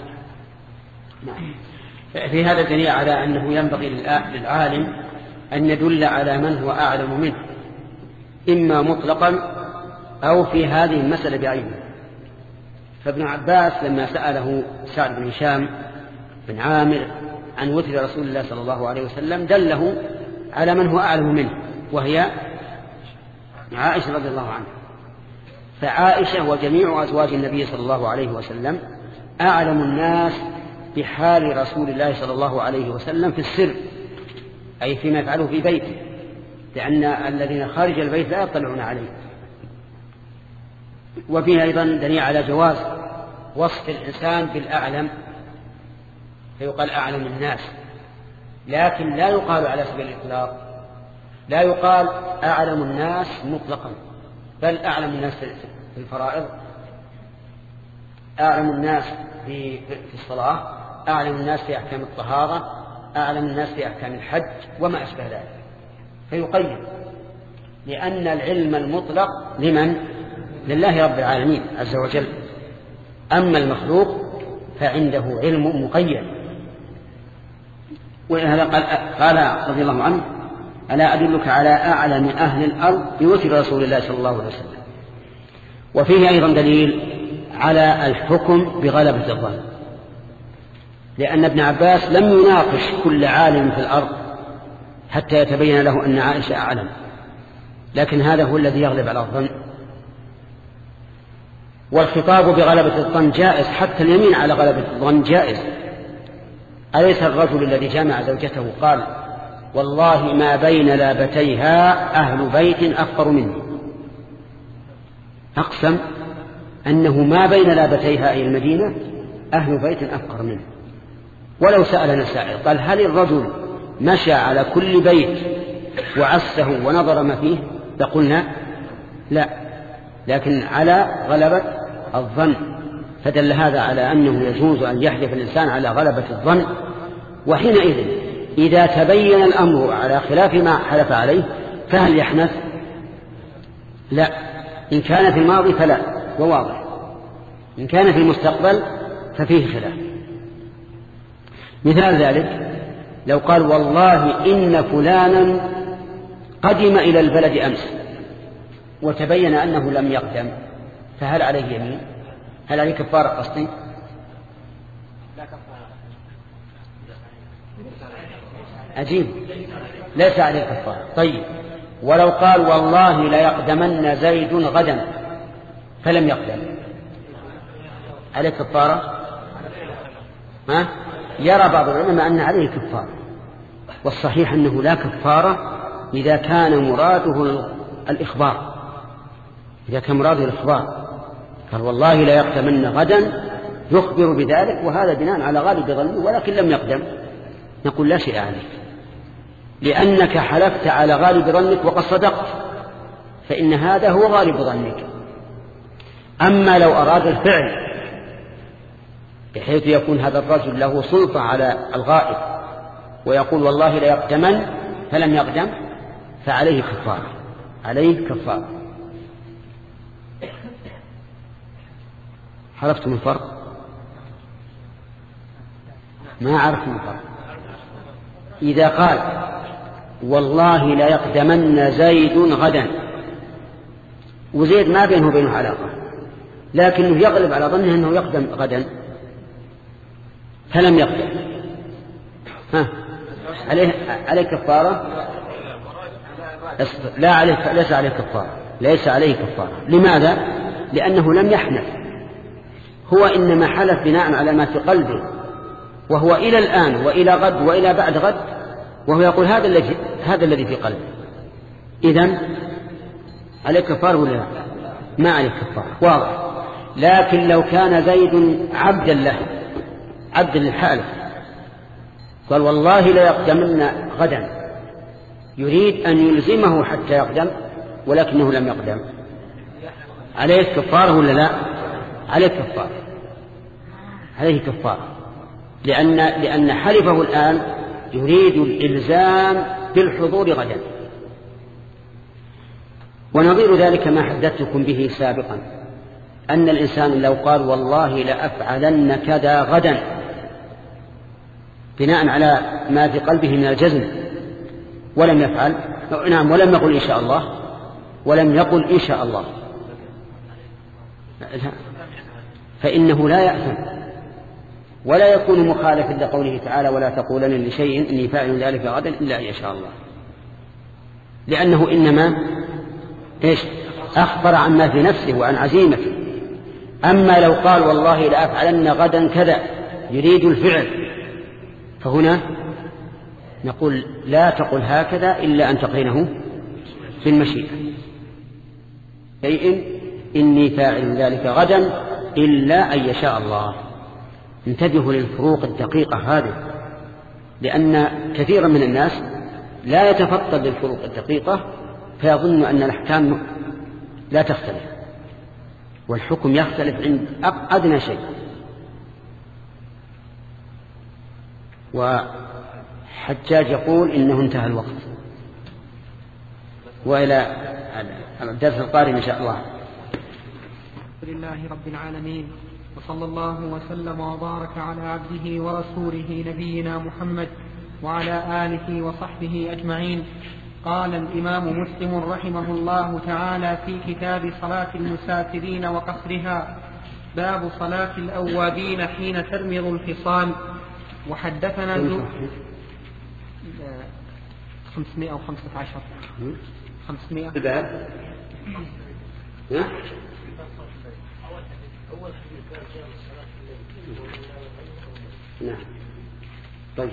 في هذا دليل على أنه ينبغي للعالم أن يدل على من هو أعلم منه، إما مطلقا أو في هذه المسألة بعينها. فابن عباس لما سأله سعد بن هشام بن عامر عن وتر رسول الله صلى الله عليه وسلم دله على من هو أعلم منه، وهي عائشة رضي الله عنها. فعائشة وجميع أزواج النبي صلى الله عليه وسلم أعلم الناس بحال رسول الله صلى الله عليه وسلم في السر، أي فيما يفعله في بيته، لأن الذين خارج البيت لا يطلعون عليه. وفيه أيضا دليل على جواز وصف الإنسان بالأعلم، فيقال أعلم الناس، لكن لا يقال على سبيل الإطلاق، لا يقال أعلم الناس مطلقا، بل أعلم الناس في الفرائض، أعلم الناس في الصلاة، أعلم الناس في أحكام الطهارة، أعلم الناس في أحكام الحج وما أشبه ذلك. فيقيم، لأن العلم المطلق لمن؟ لله رب العالمين عز وجل. أما المخلوق فعنده علم مقيد. ولهذا قال رضي الله عنه: ألا أدلك على أعلم أهل الأرض بوتر رسول الله صلى الله عليه وسلم. وفيه أيضا دليل على الحكم بغلبة الظن، لأن ابن عباس لم يناقش كل عالم في الأرض حتى يتبين له أن عائشة أعلم، لكن هذا هو الذي يغلب على الظن. والخطاب بغلبة الظن جائز، حتى اليمين على غلبة الظن جائز. أليس الرجل الذي جامع زوجته قال: والله ما بين لابتيها أهل بيت أفقر مني، أقسم أنه ما بين لابتيها أي المدينة أهل بيت أفقر منه. ولو سألنا سائل قال: هل الرجل مشى على كل بيت وعسه ونظر ما فيه؟ لقلنا لا، لكن على غلبة الظن. فدل هذا على أنه يجوز أن يحلف الإنسان على غلبة الظن. وحينئذ إذا تبين الأمر على خلاف ما حلف عليه فهل يحنث؟ لا. إن كان في الماضي فلا، وواضح. إن كان في المستقبل ففيه خلاف. مثال ذلك لو قال: والله إن فلانا قدم إلى البلد أمس، وتبين أنه لم يقدم، فهل عليه يمين؟ هل عليه كفارة قصدي؟ عجيب، ليس عليه كفارة. طيب، ولو قال: والله ليقدمن زيد غدا فلم يقدم، عليه كفارة؟ ها؟ يرى بعض العلماء أن عليه كفارة، والصحيح أنه لا كفارة إذا كان مراده الإخبار. إذا كان مراده الإخبار قال: والله لا يقدمن غدا، يخبر بذلك، وهذا بناء على غالب ظنه، ولكن لم يقدم، نقول لا شيء عليك، لأنك حلفت على غالب ظنك وقد صدقت، فإن هذا هو غالب ظنك. أما لو أراد الفعل بحيث يكون هذا الرجل له سلطة على الغائب ويقول: والله لا يقدمن فلم يقدم، فعليه كفارة، عليه كفارة. عرفتم الفرق؟ ما عرفتم الفرق. إذا قال: والله لا يقدمن زيد غدا، وزيد ما بينه وبينه علاقة، لكنه يغلب على ظنه أنه يقدم غدا فلم يقدم، عليه كفارة؟ لا عليه، ليس عليه كفارة، ليس عليه كفارة. لماذا؟ لأنه لم يحنث، هو إنما حلف بناء على ما في قلبه، وهو إلى الآن وإلى غد وإلى بعد غد وهو يقول هذا الذي في قلبه. إذن عليه كفارة ولا لا؟ ما عليه كفارة، واضح. لكن لو كان زيد عبدا له، عبد للحالف، قال: والله لا يقدمن غدا، يريد أن يلزمه حتى يقدم ولكنه لم يقدم، عليه كفارة ولا لا؟ عليه كفارة، عليه كفارة، لأن حلفه الآن يريد الإلزام بالحضور غدا. ونظير ذلك ما حدثتكم به سابقا، أن الإنسان لو قال: والله لأفعلن كذا غدا، بناء على ما في قلبه من الجزم، ولم يفعل، نعم، ولم يقل إن شاء الله، ولم يقل إن شاء الله، فإنه لا يأثم ولا يكون مخالفا لقوله تعالى: ولا تقولن لشيء إني فاعل ذلك غدا إلا أن يشاء الله، لأنه إنما أخبر عما في نفسه وعن عزيمته. أما لو قال: والله لأفعلن غدا كذا، يريد الفعل، فهنا نقول لا تقل هكذا إلا أن تقرنه في المشيئة، أي إني فاعل ذلك غدا إلا أن يشاء الله. انتبهوا للفروق الدقيقة هذه، لأن كثيرا من الناس لا يتفطن للفروق الدقيقة فيظن أن الأحكام لا تختلف، والحكم يختلف عند أدنى شيء. وحجاج يقول إنه انتهى الوقت، وإلى الدرس القادم إن شاء الله. لله رب العالمين، وصلى الله وسلم وبارك على عبده ورسوله نبينا محمد وعلى آله وصحبه أجمعين. قال الإمام مسلم رحمه الله تعالى في كتاب صلاة المسافرين وقصرها: باب صلاة الأوابين حين ترمض الفصال. وحدثنا 515 500 الباب نعم. طيب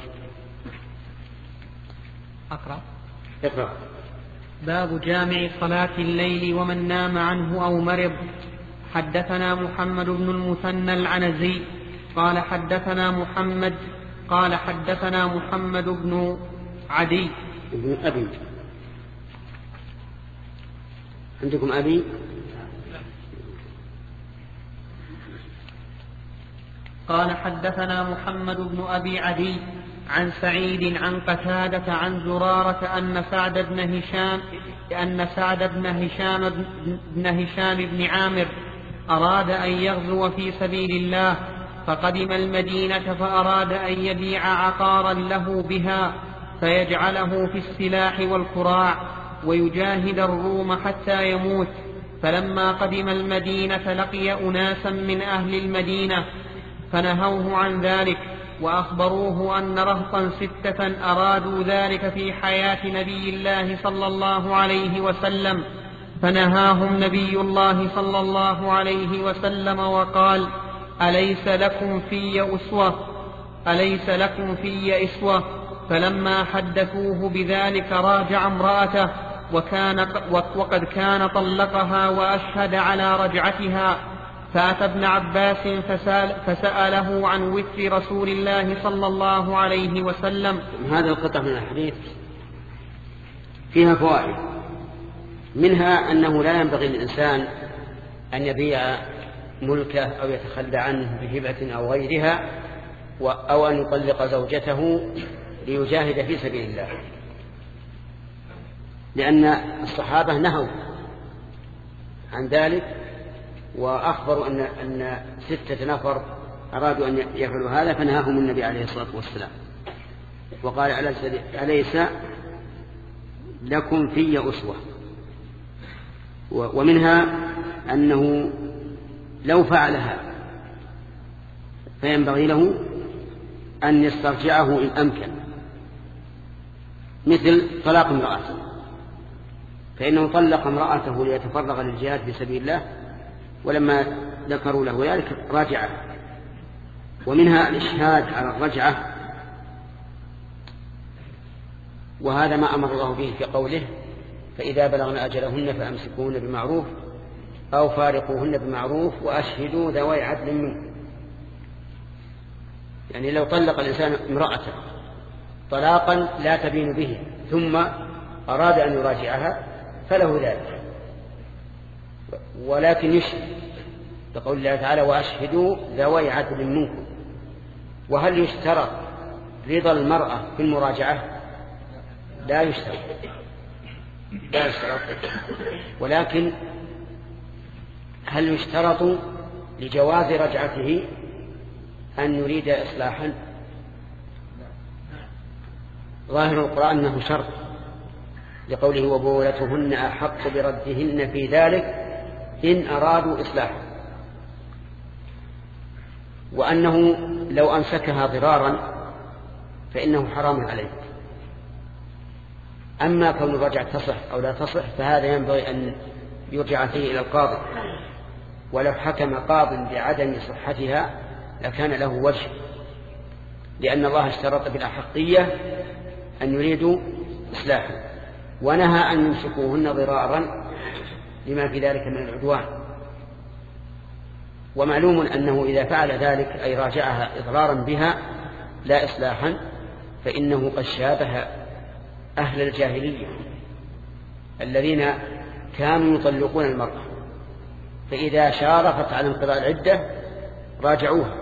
اقرأ. باب جامع صلاة الليل ومن نام عنه أو مرض. حدثنا محمد بن المثنى العنزي قال حدثنا محمد بن عدي ابن أبي. عندكم أبي؟ قال حدثنا محمد بن أبي عدي عن سعيد عن قتادة عن زرارة أن سعد بن هشام بن عامر أراد أن يغزو في سبيل الله، فقدم المدينة فأراد أن يبيع عقارا له بها فيجعله في السلاح والكراع ويجاهد الروم حتى يموت. فلما قدم المدينة لقي أناسا من أهل المدينة فنهوه عن ذلك، وأخبروه أن رهطا 6 أرادوا ذلك في حياة نبي الله صلى الله عليه وسلم، فنهاهم نبي الله صلى الله عليه وسلم وقال: أليس لكم في أسوة؟ فلما حدثوه بذلك راجع امرأته وقد كان طلقها وأشهد على رجعتها، فأتى ابن عباس فسأله عن وتر رسول الله صلى الله عليه وسلم. هذا القطع من الحديث فيها فوائد، منها أنه لا ينبغي للإنسان أن يبيع ملكه أو يتخلى عنه بهبة أو غيرها، أو أن يطلق زوجته ليجاهد في سبيل الله، لأن الصحابة نهوا عن ذلك وأخبروا أن 6 نفر أرادوا أن يفعلوا هذا فنهاهم النبي عليه الصلاة والسلام وقال: أليس لكم في أسوة؟ ومنها أنه لو فعلها فينبغي له أن يسترجعه إن أمكن، مثل طلاق امرأته، فإنه طلق امرأته ليتفرغ للجهاد في سبيل الله، ولما ذكروا له ذلك راجعه. ومنها الإشهاد على الرجعة، وهذا ما أمر الله به في قوله: فإذا بلغن أجلهن فأمسكوهن بمعروف أو فارقوهن بمعروف وأشهدوا ذوي عدل منكم. يعني لو طلق الإنسان امرأته طلاقا لا تبين به ثم أراد أن يراجعها فله ذلك، ولكن يشهد بقول الله تعالى: وأشهدوا ذوي عدل منكم. وهل يشترط رضا المرأة في المراجعة؟ لا يشترط، ولكن هل يشترط لجواز رجعته أن يريد إصلاحا؟ ظاهر القرآن أنه شرط، لقوله: وبولتهن أحق بردهن في ذلك إن أرادوا إصلاحا، وأنه لو أمسكها ضرارا فإنه حرام عليه. أما كون الرجعة تصح أو لا تصح فهذا ينبغي أن يرجع فيه إلى القاضي، ولو حكم قاض بعدم صحتها لكان له وجه، لأن الله اشترط بالأحقية أن يريدوا إصلاحا، ونهى أن يمسكوهن ضرارا لما في ذلك من العدوان. ومعلوم أنه إذا فعل ذلك أي راجعها إضرارا بها لا إصلاحا فإنه قد شابه أهل الجاهلية الذين كانوا يطلقون المرأة، فإذا شارفت على انقضاء العدة راجعوها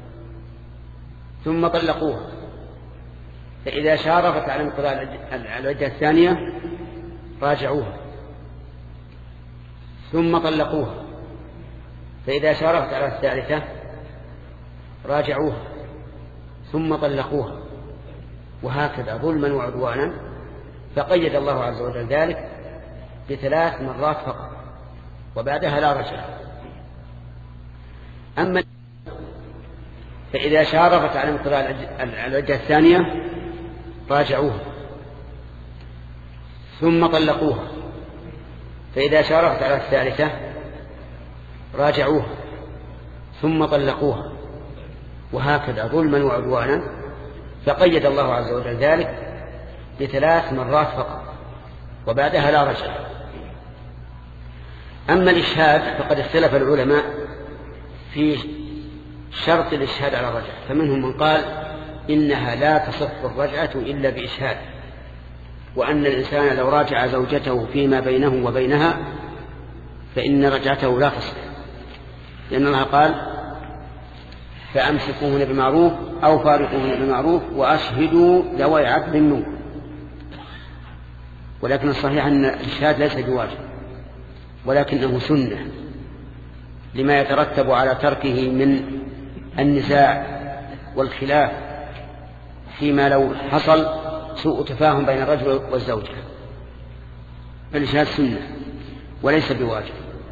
ثم طلقوها، فإذا شارفت على انقضاء العدة الثانية راجعوها ثم طلقوها، فإذا شارفت على الثالثة راجعوها ثم طلقوها، وهكذا ظلما وعدوانا. فقيد الله عز وجل ذلك ب3 مرات فقط وبعدها لا رجعة. أما فإذا شارفت على انقضاء العدة الثانية راجعوها ثم طلقوها، فإذا شارفت على الثالثة راجعوها ثم طلقوها، وهكذا ظلما وعدوانا. فقيد الله عز وجل ذلك ب3 مرات فقط وبعدها لا رجعة. أما الإشهاد فقد اختلف العلماء في شرط الإشهاد على الرجعة، فمنهم من قال إنها لا تصح الرجعة إلا بإشهاد، وأن الإنسان لو راجع زوجته فيما بينه وبينها فإن رجعته لا تصح، لأن الله قال فأمسكوهن بمعروف أو فارقوهن بمعروف وأشهدوا ذوي عدل منكم. ولكن الصحيح أن الإشهاد ليس بواجب ولكنه سنة لما يترتب على تركه من النزاع والخلاف فيما لو حصل سوء تفاهم بين الرجل والزوجة. الإشهاد سنة وليس بواجب.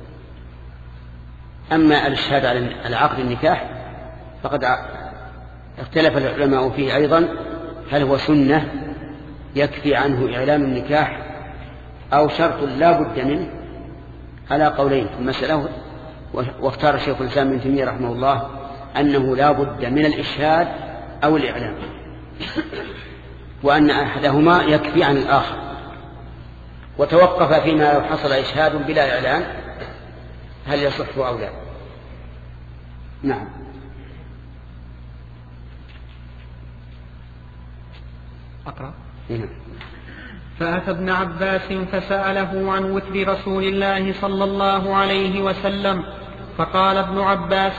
أما الإشهاد على عقد النكاح فقد اختلف العلماء فيه أيضا، هل هو سنة يكفي عنه إعلان النكاح أو شرط لا بد منه، على قولين في المسألة. واختار الشيخ الإسلام ابن تيمية رحمه الله أنه لا بد من الإشهاد أو الإعلان، وأن أحدهما يكفي عن الآخر، وتوقف فيما لو حصل إشهاد بلا إعلان هل يصح أو لا. نعم. أقرأ. نعم. فأتى ابن عباس فسأله عن وتر رسول الله صلى الله عليه وسلم، فقال ابن عباس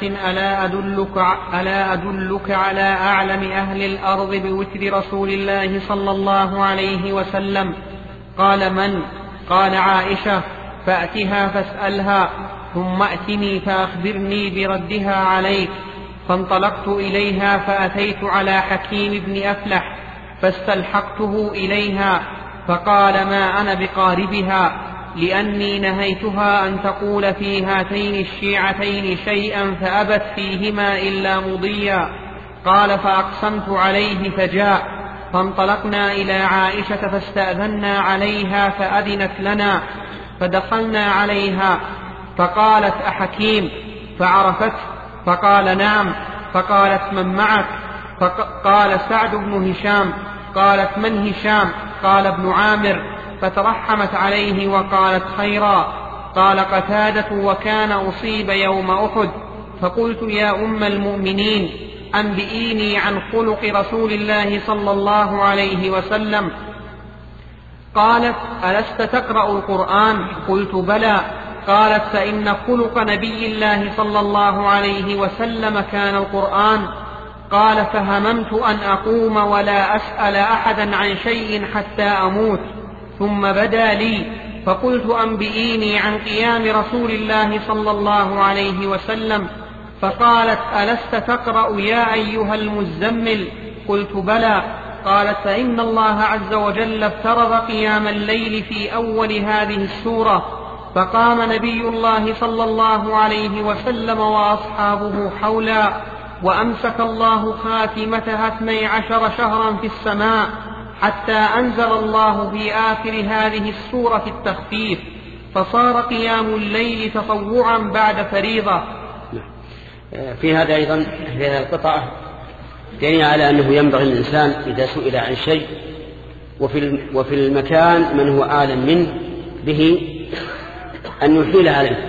ألا أدلك على أعلم أهل الأرض بوتر رسول الله صلى الله عليه وسلم؟ قال من؟ قال عائشة. فأتها فاسألها ثم أتني فأخبرني بردها عليك. فانطلقت إليها فأتيت على حكيم بن أفلح فاستلحقته إليها، فقال ما أنا بقاربها، لأني نهيتها أن تقول في هاتين الشيعتين شيئا فأبت فيهما إلا مضيا. قال فأقسمت عليه فجاء، فانطلقنا إلى عائشة فاستأذنا عليها فأذنت لنا، فدخلنا عليها فقالت أحكيم؟ فعرفته فقال نعم. فقالت من معك؟ قال سعد بن هشام. قالت من هشام؟ قال ابن عامر. فترحمت عليه وقالت خيرا. قال قتادة وكان أصيب يوم أحد. فقلت يا أم المؤمنين أنبئيني عن خلق رسول الله صلى الله عليه وسلم. قالت ألست تقرأ القرآن؟ قلت بلى. قالت فإن خلق نبي الله صلى الله عليه وسلم كان القرآن. قال فهممت أن أقوم ولا أسأل أحدا عن شيء حتى أموت، ثم بدا لي فقلت أنبئيني عن قيام رسول الله صلى الله عليه وسلم. فقالت ألست تقرأ يا أيها المزمل؟ قلت بلى. قالت فإن الله عز وجل افترض قيام الليل في أول هذه السورة، فقام نبي الله صلى الله عليه وسلم وأصحابه حولا، وأمسك الله خاتمتها 12 شهرا في السماء، حتى أنزل الله في آخر هذه السورة التخفيف، فصار قيام الليل تطوعا بعد فريضة. في هذا أيضا في هذه القطعة دليل على أنه ينبغي الإنسان إذا سئل عن شيء وفي المكان من هو أعلم منه به أن يحيل عليه.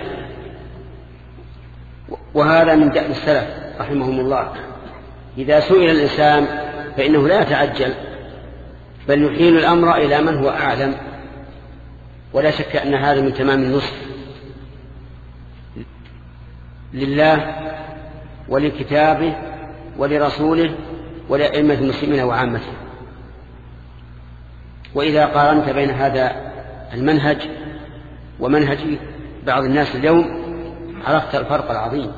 وهذا من دأب السلف رحمهم الله، إذا سئل الإنسان فإنه لا يتعجل بل يحيل الأمر إلى من هو أعلم. ولا شك أن هذا من تمام النصح لله ولكتابه ولرسوله ولأئمة المسلمين وعامته. وإذا قارنت بين هذا المنهج ومنهج بعض الناس اليوم عرفت الفرق العظيم.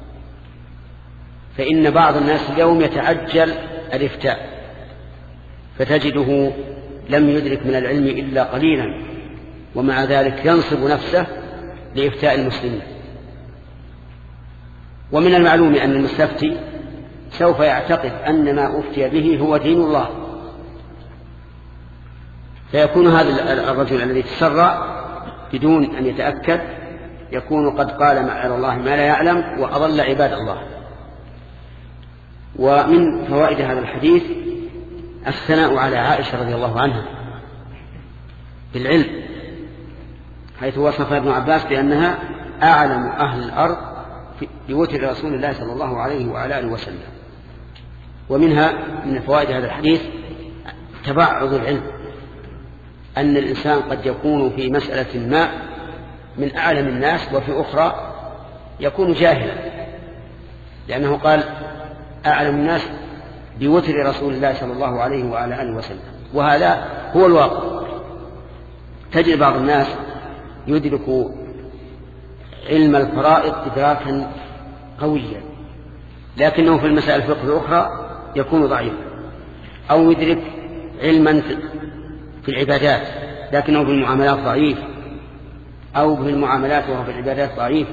فإن بعض الناس اليوم يتعجل الإفتاء، فتجده لم يدرك من العلم إلا قليلا، ومع ذلك ينصب نفسه لإفتاء المسلمين. ومن المعلوم أن المستفتي سوف يعتقد أن ما أفتي به هو دين الله، فيكون هذا الرجل الذي تسرع بدون أن يتأكد يكون قد قال على الله ما لا يعلم وأضل عباد الله. ومن فوائد هذا الحديث الثناء على عائشة رضي الله عنها بالعلم، حيث وصف ابن عباس بأنها أعلم أهل الأرض بوتر رسول الله صلى الله عليه وعلى آله وسلم. ومنها من فوائد هذا الحديث تبعض العلم، أن الإنسان قد يكون في مسألة ما من أعلم الناس وفي أخرى يكون جاهلا، لأنه قال أعلم الناس بوتر رسول الله صلى الله عليه وعلى آله وسلم، وهذا هو الواقع. تجد بعض الناس يدرك علم الفرائض إدراكا قويا، لكنه في المسائل الفقه الأخرى يكون ضعيفا، أو يدرك علما في العبادات لكنه في المعاملات ضعيف، أو في المعاملات وهو في العبادات ضعيف.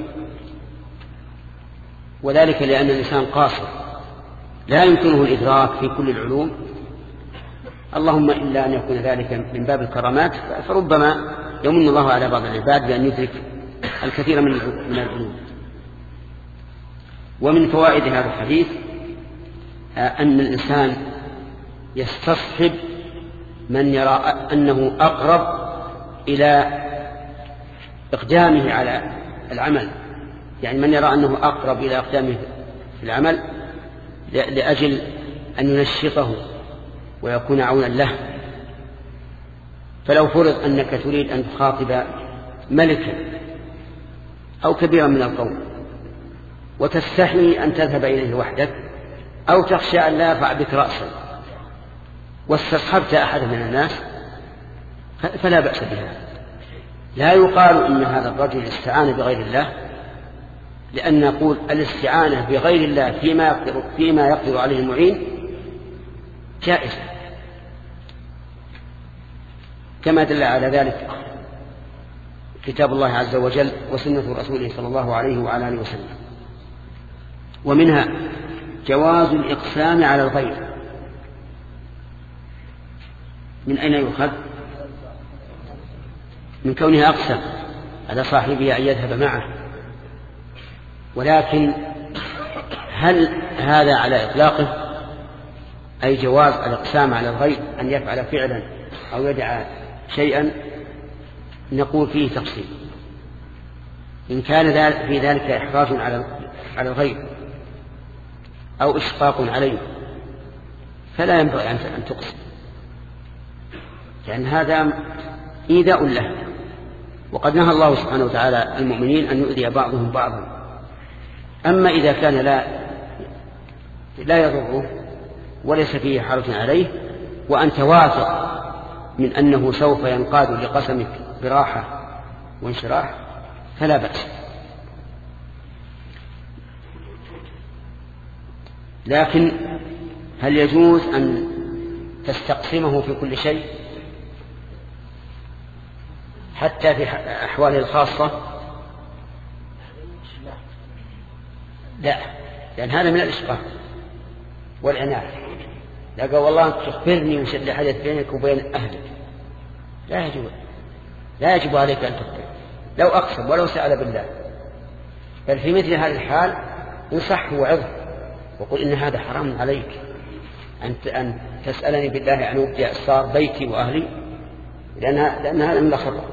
وذلك لأن الإنسان قاصر لا يمكنه الإدراك في كل العلوم، اللهم إلا أن يكون ذلك من باب الكرامات، فربما يمن الله على بعض العباد بأن يدرك الكثير من العلوم. ومن فوائد هذا الحديث أن الإنسان يستصحب من يرى أنه أقرب إلى إقدامه على العمل، يعني من يرى أنه أقرب إلى إقدامه في العمل لأجل أن ينشطه ويكون عونا له. فلو فرض أنك تريد أن تخاطب ملكا أو كبيرا من القوم وتستحي أن تذهب إليه وحدك، أو تخشى أن لا يرفع بك رأسا، واستصحبت أحد من الناس، فلا بأس بها. لا يقال إن هذا الرجل استعان بغير الله، لأن نقول الاستعانة بغير الله فيما يقدر عليه المعين جائزة، كما دل على ذلك كتاب الله عز وجل وسنة رسوله صلى الله عليه وعلى آله وسلم. ومنها جواز الإقسام على الغير. من أين يؤخذ؟ من كونه أقسم على صاحبه أن يذهب معه. ولكن هل هذا على إطلاقه، أي جواز الإقسام على الغير أن يفعل فعلا أو يدعى شيئا؟ نقول فيه تفصيل. إن كان في ذلك إحراج على الغير أو إشفاق عليه فلا ينبغي أن تقسم، لأن هذا إيذاء له. وقد نهى الله سبحانه وتعالى المؤمنين أن يؤذي بعضهم بعضا. أما إذا كان لا يضره وليس فيه حرج عليه، وأنت واثق من أنه سوف ينقاد لقسمك براحة وانشراح، فلا بأس. لكن هل يجوز أن تستقسمه في كل شيء حتى في أحواله الخاصة؟ لا، لأن هذا من الإشقاق والعناد. لا قال والله أنت تخبرني وش اللي حدث بينك وبين أهلك، لا يجب عليك أن تخبر لو أقسم ولو سأل بالله. بل في مثل هذه الحال انصحه وعظه وقل إن هذا حرام عليك، أن تسألني بالله أن أبدأ الصار بيتي وأهلي، لأن هذا من الخطأ.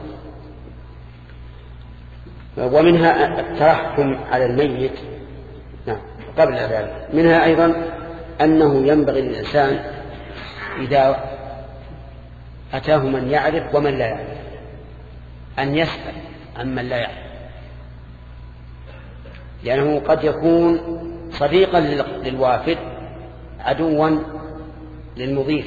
ومنها الترحم على الميت. نعم قبل ذلك منها أيضا أنه ينبغي للإنسان إذا أتاه من يعرف ومن لا يعرف أن يسأل عن من لا يعرف، لأنه قد يكون صديقا للوافد عدوا للمضيف،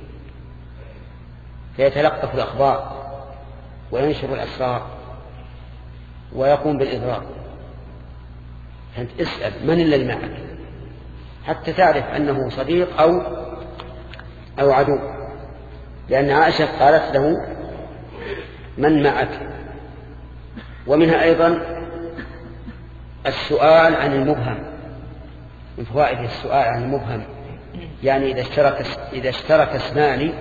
فيتلقف الأخبار وينشر الأسرار ويقوم بالإضرار. فأنت اسأل من الذي معك حتى تعرف أنه صديق أو عدو، لأن عائشة قالت له من معك. ومنها أيضا السؤال عن المبهم، من فوائد السؤال عن المبهم، يعني إذا اشترك اسمان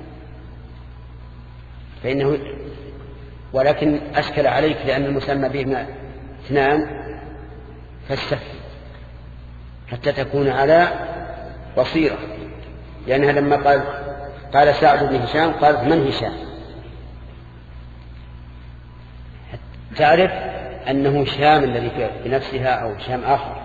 فإنه ولكن أشكل عليك لأن المسمى بهما اثنان فاستفهم حتى تكون على بصيرة، لأنها لما قال سعد بن هشام قالت من هشام، تعرف أنه شام الذي في نفسها أو شام آخر.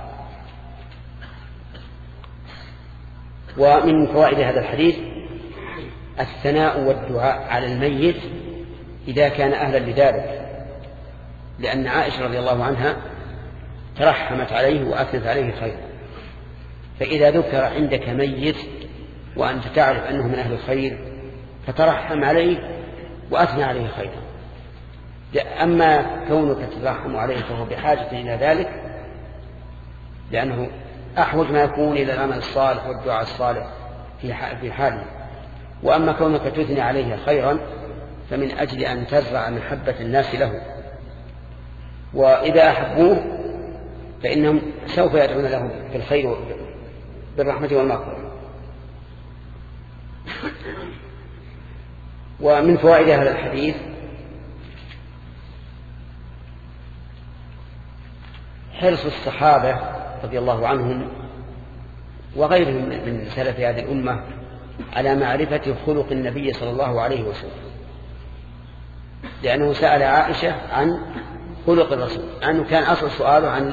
ومن فوائد هذا الحديث الثناء والدعاء على الميت إذا كان أهلا لذلك، لأن عائشة رضي الله عنها ترحمت عليه وأثنت عليه خيرا. فإذا ذكر عندك ميت وأنت تعرف أنه من أهل الخير فترحم عليه وأثنى عليه خيرا. أما كونك تترحم عليه فهو بحاجة إلى ذلك، لأنه أحوج ما يكون إلى العمل الصالح والدعاء الصالح في حاله. وأما كونك تثني عليه خيرا فمن أجل أن تزرع محبة الناس له، وإذا أحبوه فإنهم سوف يدعون له بالخير بالرحمة والمغفرة. ومن فوائد هذا الحديث حرص الصحابة رضي الله عنهم وغيرهم من سلف هذه الأمة على معرفة خلق النبي صلى الله عليه وسلم، لأنه سأل عائشة عن خلق الرسول، لأنه كان أصل سؤاله عن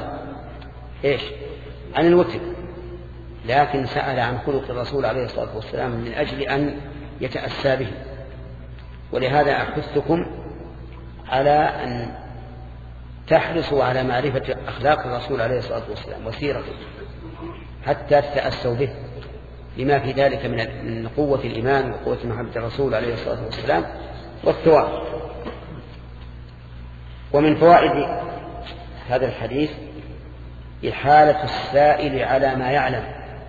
عن الوتر، لكن سأل عن خلق الرسول عليه الصلاة والسلام من أجل أن يتأسى به. ولهذا أحثكم على أن تحرصوا على معرفة أخلاق الرسول عليه الصلاة والسلام وسيرته حتى تتأسوا به، لما في ذلك من قوة الإيمان وقوة محبة الرسول عليه الصلاة والسلام والثواب. ومن فوائد هذا الحديث إحالة السائل على ما يعلم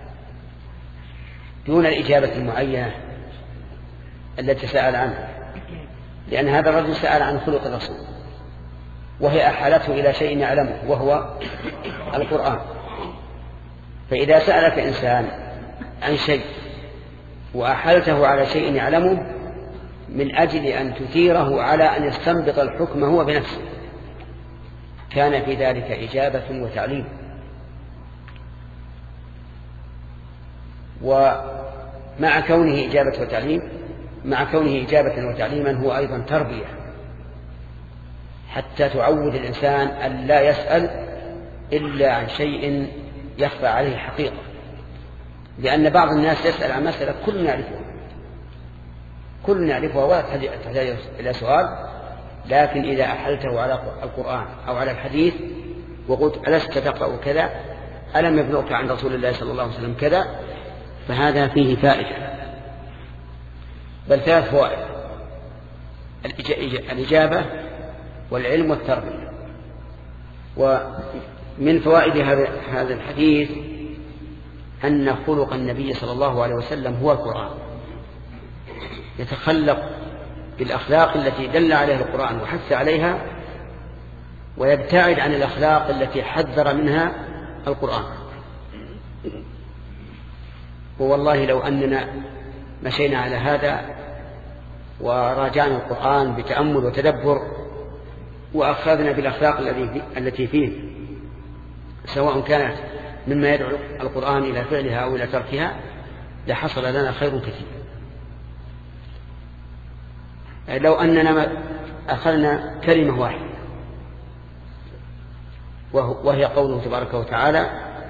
دون الإجابة المعينة التي سأل عنها، لأن هذا الرجل سأل عن خلق الرسول وهي أحالته إلى شيء يعلمه وهو القرآن. فإذا سألك إنسان عن شيء وأحالته على شيء يعلمه من أجل أن تثيره على أن يستنبط الحكم هو بنفسه كان في ذلك إجابة وتعليم. ومع كونه إجابة وتعليم هو أيضا تربية حتى تعود الإنسان أن لا يسأل إلا عن شيء يخفى عليه حقيقة، لأن بعض الناس يسأل عن مسألة كل يعرفها ولا تحتاج إلى سؤال، لكن إذا أحلته على القرآن أو على الحديث وقلت ألست تقرأ كذا، ألم يبلغك عن رسول الله صلى الله عليه وسلم كذا، فهذا فيه فائدة، بل 3 فوائد: الإجابة والعلم والتربية. ومن فوائد هذا الحديث أن خلق النبي صلى الله عليه وسلم هو القرآن، يتخلق بالأخلاق التي دل عليها القرآن وحث عليها، ويبتعد عن الأخلاق التي حذر منها القرآن. ووالله لو أننا مشينا على هذا وراجعنا القرآن بتأمل وتدبر وأخذنا بالأخلاق التي فيه، سواء كانت مما يدعو القرآن إلى فعلها أو إلى تركها، لحصل لنا خير كثير. لو أننا أخذنا كلمة واحدة وهي قوله تبارك وتعالى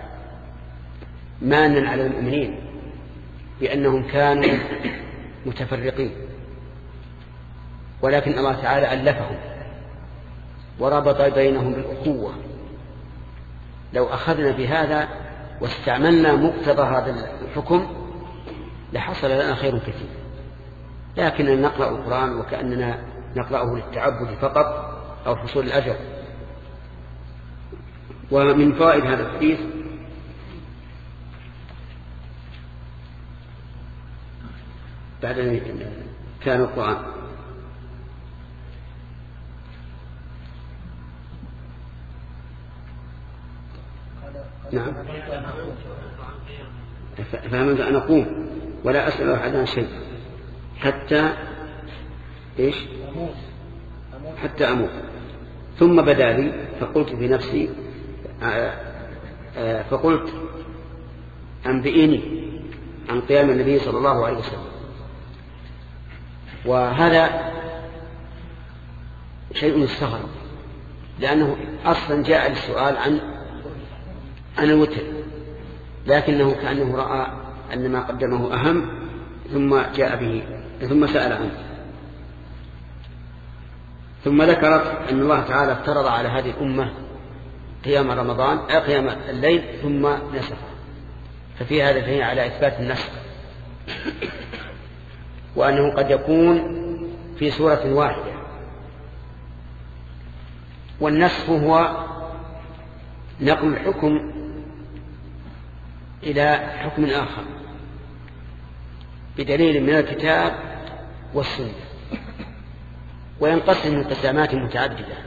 مانا على المؤمنين بأنهم كانوا متفرقين، ولكن الله تعالى ألفهم وربط بينهم بالأخوة. لو أخذنا بهذا واستعملنا مقتضى هذا الحكم لحصل لنا خير كثير، لكننا نقرأ القرآن وكأننا نقرأه للتعبد فقط أو حصول الأجر. ومن فوائد هذا الحديث بعد أن كان القرآن نعم فهمت أن أقوم ولا أسأل أحد عن شيء حتى إيش حتى أموت، ثم بدا لي فقلت في نفسي فقلت أنبئيني عن قيام النبي صلى الله عليه وسلم. وهذا شيء يستغرب لأنه أصلا جاء للسؤال عن الوتر، لكنه كأنه رأى أن ما قدمه أهم ثم جاء به ثم سأل عنه. ثم ذكرت أن الله تعالى افترض على هذه الأمة قيام رمضان قيام الليل ثم نسخ، ففي هذا دليل على إثبات النسخ، وأنه قد يكون في سورة واحدة. والنسخ هو نقل الحكم إلى حكم آخر بدليل من الكتاب والسنة، وينقسم انقسامات متعددة.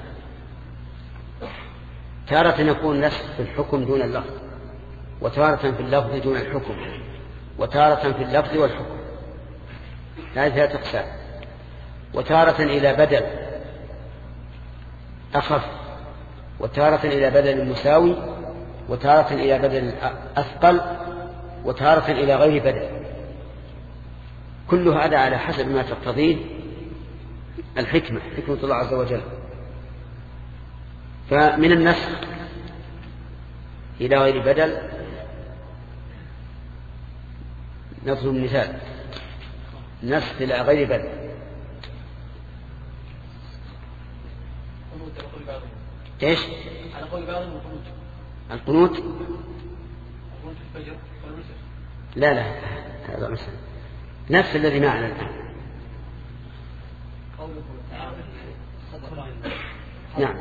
تارة يكون نسخ في الحكم دون اللفظ، وتارة في اللفظ دون الحكم، وتارة في اللفظ والحكم، هذه ثلاثة أقسام. وتارة إلى بدل أخف، وتارة إلى بدل مساوي، وتارة إلى بدل أثقل، وتارة إلى غير بدل. كل هذا على حسب ما تقتضيه الحكمة، حكمة الله عز وجل. فمن النسخ إلى غير بدل نضرب مثال: نسخ إلى غير بدل ايش؟ على قول بعض القنوت لا هذا مثلا نفس الذي معنا الآن. نعم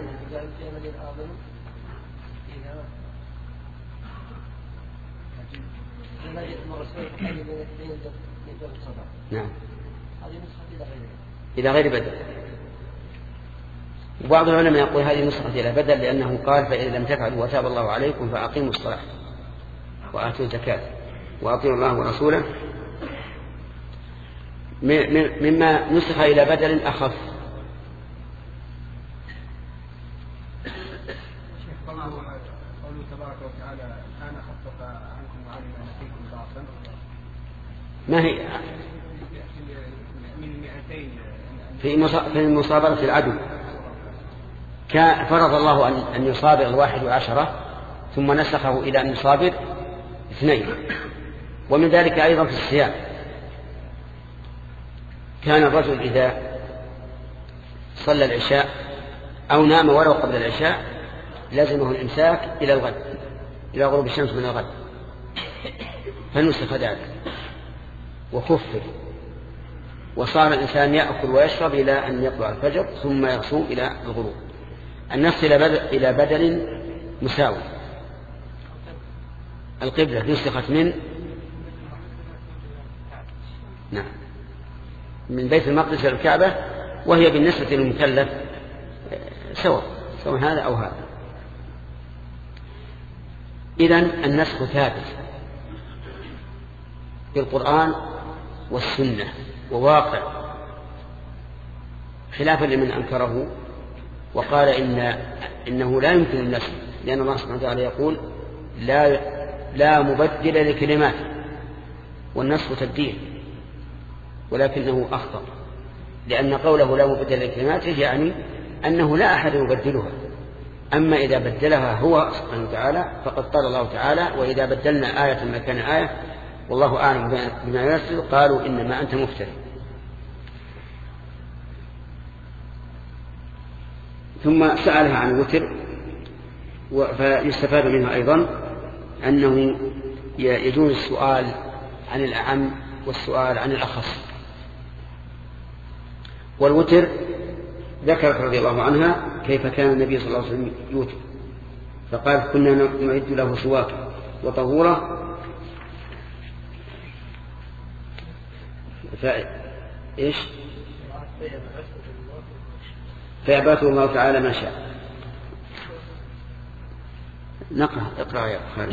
نعم إلى غير بدل. وبعض العلماء يقول هذه نسخة إلى بدل لأنه قال فإذا لم تفعلوا وتاب الله عليكم فأقيموا الصلاة وآتوا الزكاة وأطيعوا الله ورسوله. مما نسخ إلى بدل أخف. قوله تبارك وتعالى أنا خفف عنكم وعلم ما فيكم ضعفا، ما هي من 200 في مصابرة العدو فرض الله أن يصابر 11 ثم نسخه إلى أن يصابر 2. ومن ذلك أيضا في الصيام كان الرجل إذا صلى العشاء أو نام ولو قبل العشاء لازمه الإمساك إلى الغد، إلى غروب الشمس من الغد، فنسخ ذلك وخفف، وصار الإنسان يأكل ويشرب إلى أن يطلع الفجر ثم يصوم إلى الغروب. النفس إلى بدل مساوي. القبلة نسخت من بيت المقدس إلى الكعبة، وهي بالنسبة للمكلف سواء هذا أو هذا. إذن النسخ ثابت بالقرآن والسنة وواقع، خلافا لمن أنكره وقال إنه لا يمكن النسخ، لأن الله سبحانه وتعالى يقول لا مبدل لكلماته والنسخ تبديل، ولكنه أخطأ، لأن قوله لا مبدل لكلماته يعني أنه لا أحد يبدلها. أما إذا بدلها هو سبحانه وتعالى فقد قال الله تعالى: وإذا بدلنا آية مكان آية والله أعلم بما ينزل قالوا إنما أنت مفتري. ثم سألها عن الوتر، فيستفاد منها أيضا أنه يجوز السؤال عن الأعم والسؤال عن الأخص. والوتر ذكرت رضي الله عنها كيف كان النبي صلى الله عليه وسلم يوتر، فقال: كنا نعد له سواكا وطهورا فيباته الله تعالى ما شاء. اقرأ يا خالد.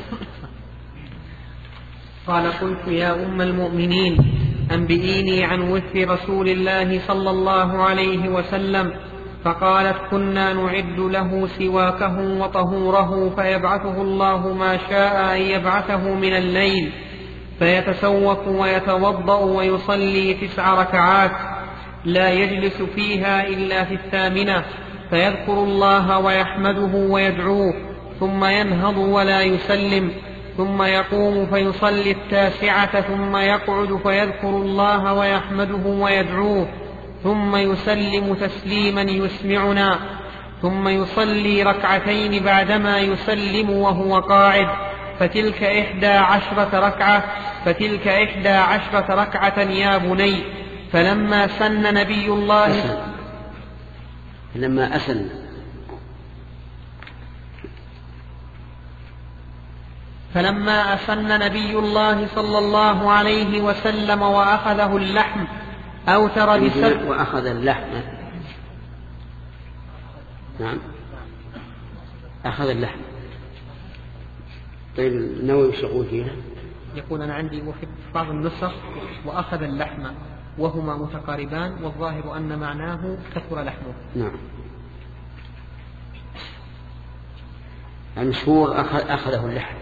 قال: قلت يا أم المؤمنين أنبئيني عن وتر رسول الله صلى الله عليه وسلم. فقالت: كنا نعد له سواكه وطهوره فيبعثه الله ما شاء أن يبعثه من الليل، فيتسوك ويتوضأ ويصلي 9 ركعات لا يجلس فيها إلا في 8، فيذكر الله ويحمده ويدعوه، ثم ينهض ولا يسلم، ثم يقوم فيصلي 9، ثم يقعد فيذكر الله ويحمده ويدعوه، ثم يسلم تسليما يسمعنا، ثم يصلي 2 ركعتين بعدما يسلم وهو قاعد، فتلك 11 ركعة يا بني. فلما أسن نبي الله صلى الله عليه وسلم وأخذه اللحم أوتر بسبع. وأخذ اللحم، نعم، أخذ اللحم. طيب النووي يشغل فيها، يقول: أنا عندي في بعض النسخ وأخذ اللحم، وهما متقاربان، والظاهر أن معناه كثر لحمه. نعم. المشهور أخذه اللحم،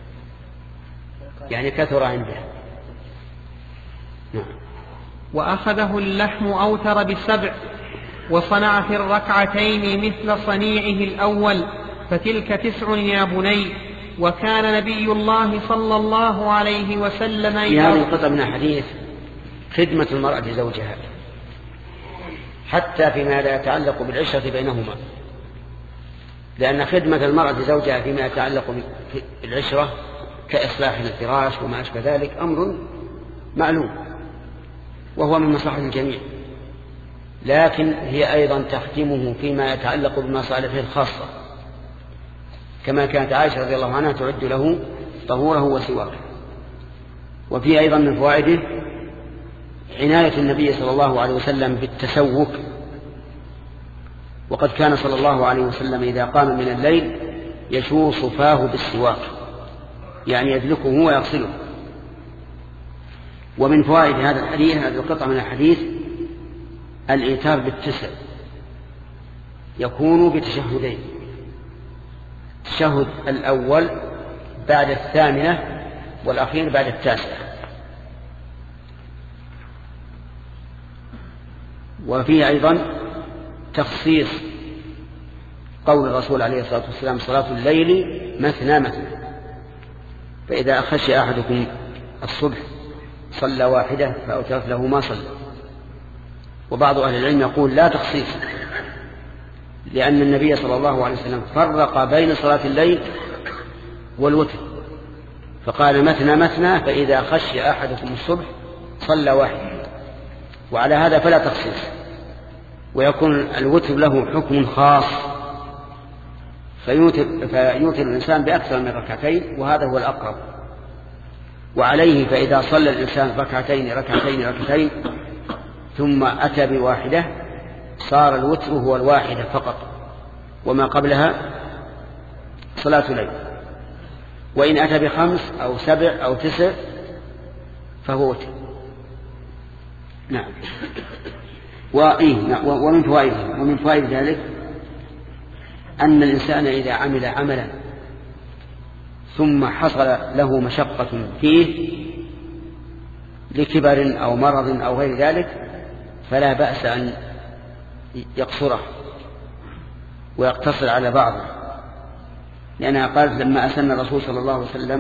يعني كثر عنده. نعم. وأخذه اللحم أوتر ب7، وصنع في 2 ركعتين مثل صنيعه الأول، فتلك 9 يا بني. وكان نبي الله صلى الله عليه وسلم في هذه القطعة من الحديث خدمة المرأة لزوجها حتى فيما لا يتعلق بالعشرة بينهما، لأن خدمة المرأة لزوجها فيما يتعلق بالعشرة كإصلاح الفراش وما أشبه ذلك أمر معلوم وهو من مصلحة الجميع، لكن هي أيضا تخدمه فيما يتعلق بمصالحه الخاصة، كما كانت عائشة رضي الله عنها تعد له طهوره وسواكه. وفي أيضا من فوائده عناية النبي صلى الله عليه وسلم بالتسوك، وقد كان صلى الله عليه وسلم إذا قام من الليل يشوص فاه بالسواك، يعني يدلكه ويغسله. ومن فوائد هذا الحديث، هذه القطعة من الحديث، الإيتار ب9 يكون بتشهدين: التشهد الأول بعد 8 والأخير بعد 9. وفيه أيضا تخصيص قول الرسول عليه الصلاة والسلام: صلاة الليل مثنى مثنى، فإذا خشي أحدكم الصبح صلى 1 فأوترت له ما صلى. وبعض أهل العلم يقول لا تخصيص، لأن النبي صلى الله عليه وسلم فرق بين صلاة الليل والوتر، فقال مثنى مثنى، فإذا خشي أحدكم الصبح صلى 1. وعلى هذا فلا تخصيص، ويكون الوتر له حكم خاص، فيوتر الإنسان بأكثر من 2 ركعتين، وهذا هو الأقرب. وعليه فإذا صلى الإنسان 2 ركعتين ثم أتى ب1 صار الوتر هو 1 فقط، وما قبلها صلاة ليل. وإن أتى ب5 أو 7 أو 9 فهو وتر. نعم. ومن فوائد ذلك أن الإنسان إذا عمل عملا ثم حصل له مشقة فيه لكبر أو مرض أو غير ذلك فلا بأس أن يقصره ويقتصر على بعضه، لأنها قالت لما أسن الرسول صلى الله عليه وسلم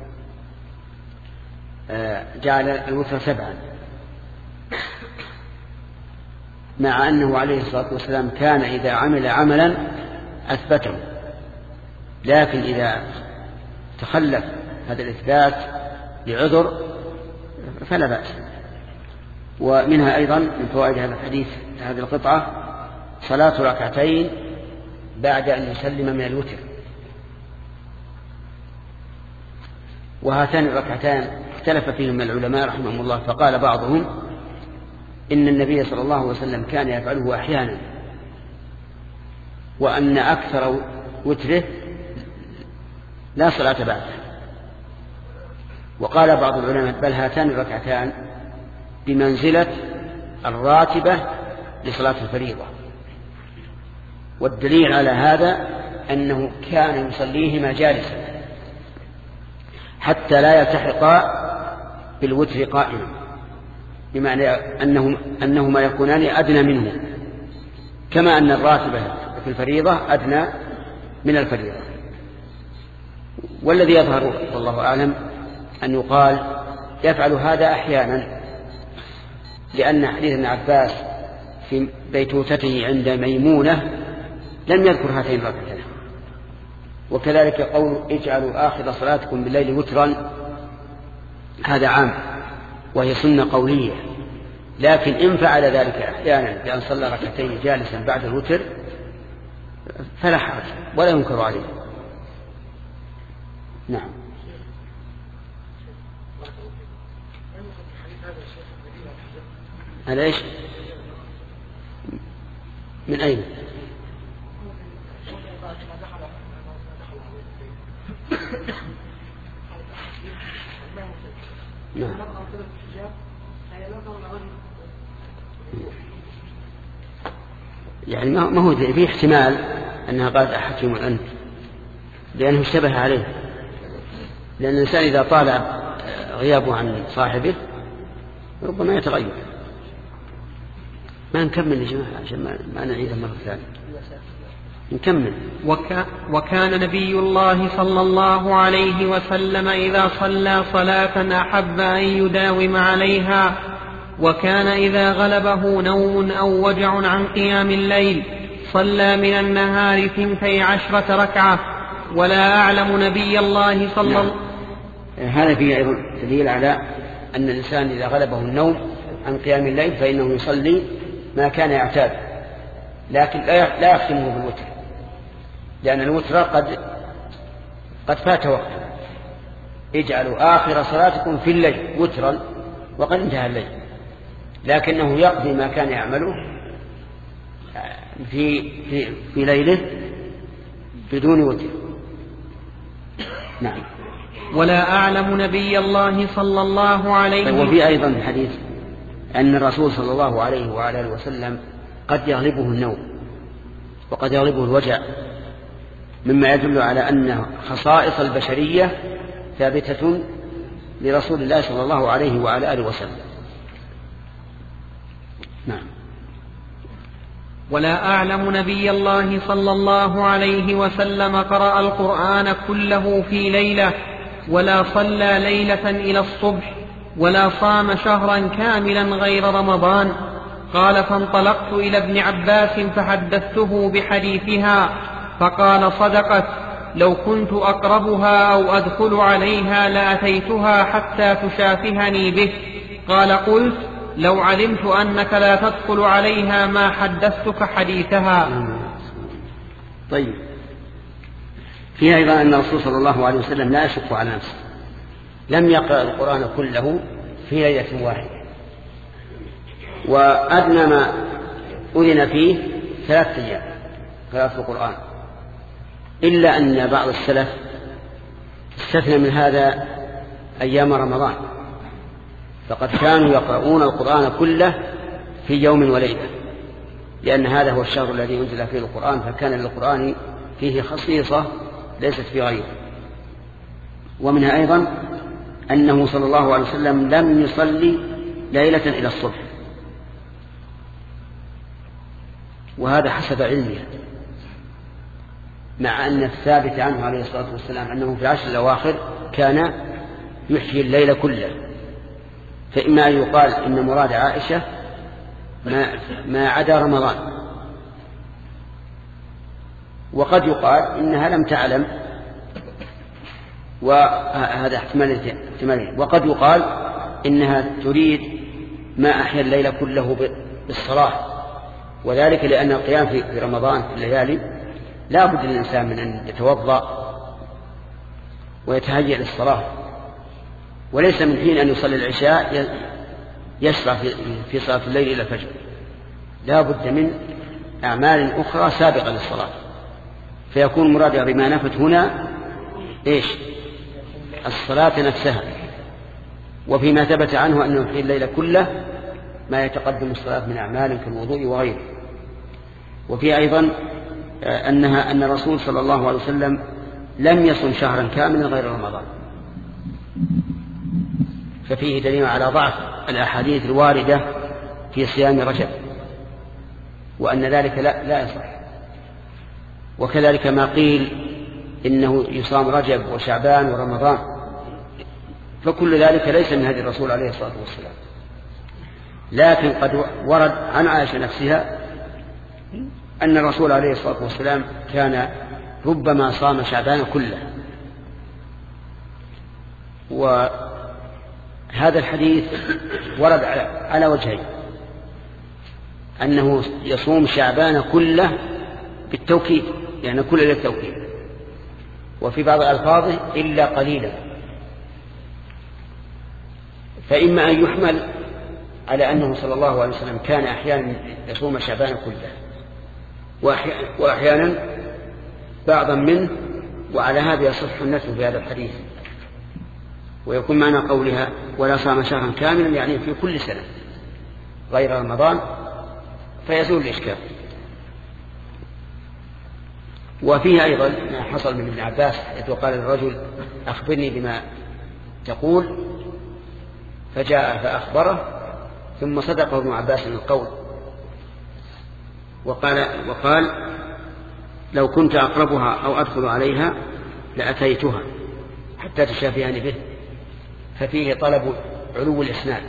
جعل الوتر 7، مع أنه عليه الصلاة والسلام كان إذا عمل عملا أثبته، لكن إذا تخلف هذا الإثبات لعذر فلا بأس. ومنها أيضا من فوائد هذا الحديث هذه القطعة صلاة ركعتين بعد أن يسلم من الوتر. وهاتان الركعتان اختلف فيهم العلماء رحمهم الله، فقال بعضهم إن النبي صلى الله عليه وسلم كان يفعله أحيانا، وأن أكثر وتره لا صلاة بعده. وقال بعض العلماء بل هاتان الركعتان بمنزلة الراتبة لصلاة الفريضة، والدليل على هذا أنه كان يصليهما جالسا حتى لا يلتحقا بالوتر قائما، بمعنى أنهما يكونان أدنى منه، كما أن الراتبة في الفريضة أدنى من الفريضة. والذي يظهر والله أعلم أن يقال يفعل هذا أحيانا، لأن حديث ابن عباس في بيتوتته عند ميمونة لم يذكر هاتين الركعتين. وكذلك قول اجعلوا آخر صلاتكم بالليل وترا، هذا عام وهي سنة قولية، لكن إن فعل ذلك أحيانا بأن صلى ركعتين جالسا بعد الوتر فلا حرج ولا ينكر عليه. نعم. هذا إيش؟ من أين؟ نعم. يعني ما هو فيه احتمال أنها قالت أحكم أنت، لأنه اشتبه عليه، لأن الإنسان إذا طال غيابه عن صاحبه ربما يتغير. ما نكمل يا جماعة عشان ما نعيدها مرة ثانية، نكمل. وكان نبي الله صلى الله عليه وسلم إذا صلى صلاة أحب أن يداوم عليها، وكان إذا غلبه نوم أو وجع عن قيام الليل صلى من النهار 12 ركعة. ولا أعلم نبي الله صلى الله عليه وسلم. هذا فيه أيضا دليل على أن الإنسان إذا غلبه النوم عن قيام الليل فإنه يصلي ما كان يعتاد، لكن لا يختمه بالوتر، لأن الوتر قد فات وقته. اجعلوا آخر صلاتكم في الليل وترا، وقد انتهى الليل، لكنه يقضي ما كان يعمله في ليله بدون وتر. نعم. ولا أعلم نبي الله صلى الله عليه وسلم. وفي أيضا حديث أن الرسول صلى الله عليه وآله وسلم قد يغلبه النوم وقد يغلبه الوجع، مما يدل على أن خصائص البشرية ثابتة لرسول الله صلى الله عليه وعلى آله وسلم. نعم. ولا أعلم نبي الله صلى الله عليه وسلم قرأ القرآن كله في ليلة، ولا صلى ليلة إلى الصبح، ولا صام شهرا كاملا غير رمضان. قال فانطلقت إلى ابن عباس فحدثته بحديثها، فقال صدقت، لو كنت أقربها أو أدخل عليها لأتيتها حتى تشافهني به. قال قلت لو علمت أنك لا تدخل عليها ما حدثتك حديثها. طيب، فيها أيضا أن الرسول صلى الله عليه وسلم لا يشق على نفسه، لم يقرأ القرآن كله في ليلة واحدة، وأدنى ما أذن فيه 3 أيام قراءة القرآن، إلا أن بعض السلف استثنى من هذا أيام رمضان، فقد كانوا يقرؤون القرآن كله في يوم وليلة، لأن هذا هو الشهر الذي أنزل فيه القرآن، فكان للقرآن فيه خصيصة ليست في غيره. ومنها أيضا أنه صلى الله عليه وسلم لم يصلي ليلة إلى الصبح، وهذا حسب علمه، مع أن الثابت عنه عليه الصلاة والسلام أنه في العشر الأواخر كان يحيي الليل كله. فإما أن يقال إن مراد عائشة ما عدا رمضان، وقد يقال إنها لم تعلم، وهذا احتمالين، وقد يقال إنها تريد ما أحيا الليل كله بالصلاة، وذلك لأن القيام في رمضان في الليالي لا بد للإنسان من أن يتوضأ ويتهيأ للصلاة، وليس من حين أن يصلي العشاء يشرع في صلاة الليل إلى الفجر، لا بد من أعمال أخرى سابقة للصلاة، فيكون مراد بما نفت هنا إيش؟ الصلاة نفسها. وفيما ثبت عنه أنه يحيي الليل كله ما يتقدم الصلاة من أعمال كالوضوء وغيره. وفي أيضا أن الرسول صلى الله عليه وسلم لم يصم شهرا كاملا غير رمضان، ففيه دليل على ضعف الأحاديث الواردة في صيام رجب، وأن ذلك لا يصح. وكذلك ما قيل إنه يصام رجب وشعبان ورمضان، فكل ذلك ليس من هدي الرسول عليه الصلاة والسلام. لكن قد ورد عن عائشة نفسها أن الرسول عليه الصلاة والسلام كان ربما صام شعبان كله. وهذا الحديث ورد على وجهين: أنه يصوم شعبان كله بالتوكيد، يعني كل للتوكيد، وفي بعض ألفاظه إلا قليلا. فإما أن يحمل على أنه صلى الله عليه وسلم كان أحيانا يصوم شعبان كله وأحيانا بعضا منه، وعلى هذا يصح النسب في هذا الحديث، ويكون معنى قولها ولا صام شهرا كاملا يعني في كل سنة غير رمضان، فيزول الإشكال. وفيه أيضا ما حصل من ابن عباس حيث قال الرجل أخبرني بما تقول، فجاء فأخبره، ثم صدقه ابن عباس من القول وقال لو كنت أقربها أو أدخل عليها لأتيتها حتى تشافياني به. ففيه طلب علو الإسناد،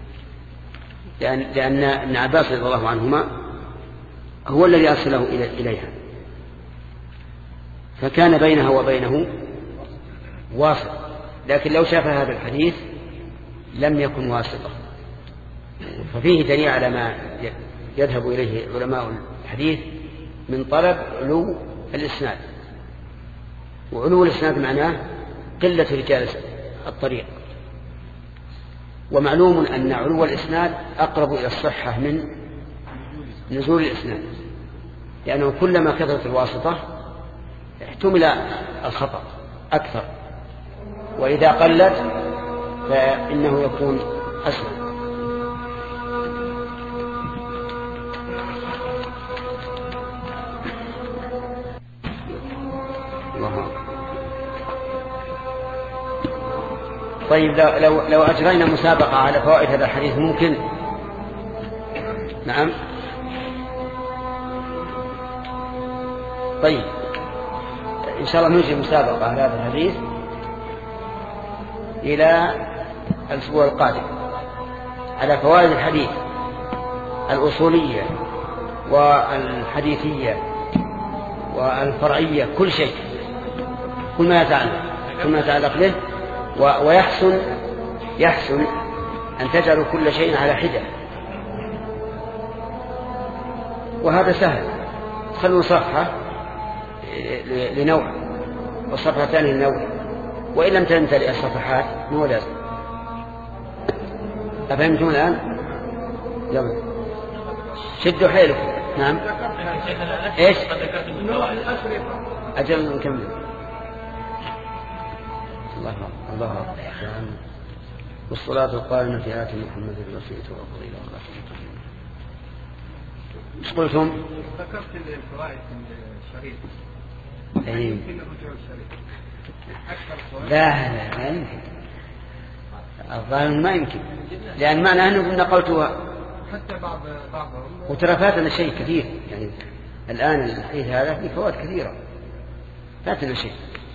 لأن ابن عباس رضي الله عنهما هو الذي أرسله إليها، فكان بينها وبينه واسط. لكن لو شاف هذا الحديث لم يكن واسطة. ففيه دليل على ما يذهب إليه علماء الحديث من طلب علو الإسناد. وعلو الإسناد معناه قلة رجال الطريق، ومعلوم أن علو الإسناد أقرب إلى الصحة من نزول الإسناد، لأنه كلما كثرت الواسطة احتمل الخطأ أكثر، وإذا قلت فإنه يكون أسهل. طيب لو أجرينا مسابقة على فوائد هذا الحديث ممكن؟ نعم. طيب إن شاء الله نجري مسابقة على هذا الحديث إلى الأسبوع القادم على فوائد الحديث الأصولية والحديثية والفرعية، كل شيء، كل ما يتعلق به. ويحسن أن تجعلوا كل شيء على حدة، وهذا سهل. خلوا صفحة لنوع والصفحة الثانية لنوع، وإن لم تمتلئ الصفحات مو لازم. أفهمتم الآن؟ يلا شدوا حيلكم. نعم. إيش؟ أجل نكمل. الله أكبر. والصلاة القائمة في آت محمد الوسيلة والفضيلة والرحمة. ايش قلتم؟ ذكرت الفوائد من الشريط. أي. يمكن الرجوع الشريط. لا يمكن. الظاهر ما يمكن، لأن معنى أنه نقلتها حتى بعضهم وترى فاتنا شيء كثير، يعني الآن الحديث هذا فيه فوائد كثيرة، فاتنا شيء.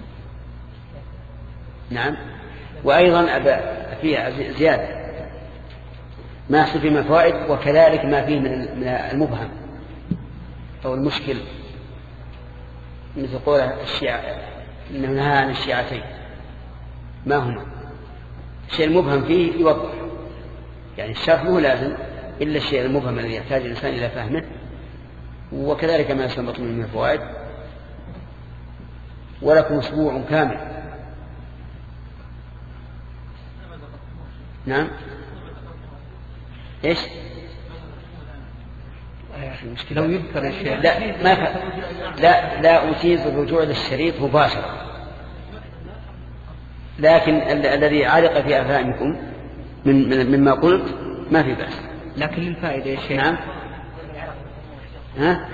نعم. وأيضا فيها زيادة ما يحصل فيه من الفوائد، وكذلك ما فيه من المبهم أو المشكل، مثل قول الشيعة إنه نهى عن الشيعتين، ما هما؟ الشيء المبهم فيه يوضح، يعني الشرح مو لازم إلا الشيء المبهم الذي يحتاج الإنسان إلى فهمه، وكذلك ما يستنبط منه من الفوائد. ولكم أسبوع كامل. نعم. إيش؟ لو يذكر الشيء لا أجيز الرجوع للشريط مباشرة، لكن الذي علق في أفهامكم مما قلت ما في بأس. لكن للفائدة يا شيخ. نعم. ها؟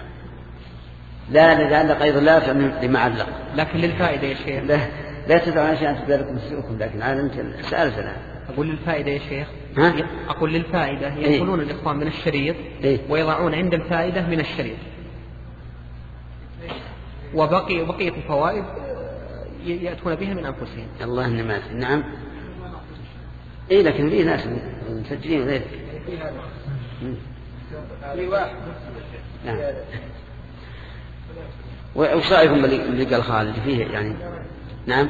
لا لعلق أيضا لا لما علق، لكن للفائدة يا شيخ. لا تدعوا عشان أن تبدأ لكم سوءكم، لكن عاد أنت سألت الآن. أقول للفائدة يا شيخ. ها؟ أقول للفائدة ينقلون الإخوان من الشريط ويضعون عند الفائدة من الشريط، وبقية الفوائد يأتون بها من أنفسهم. الله النماذج. نعم. إيه لكن فيه ناس مسجلين غيرك. نعم. وش رأيكم باللي قال خالد فيه يعني؟ نعم.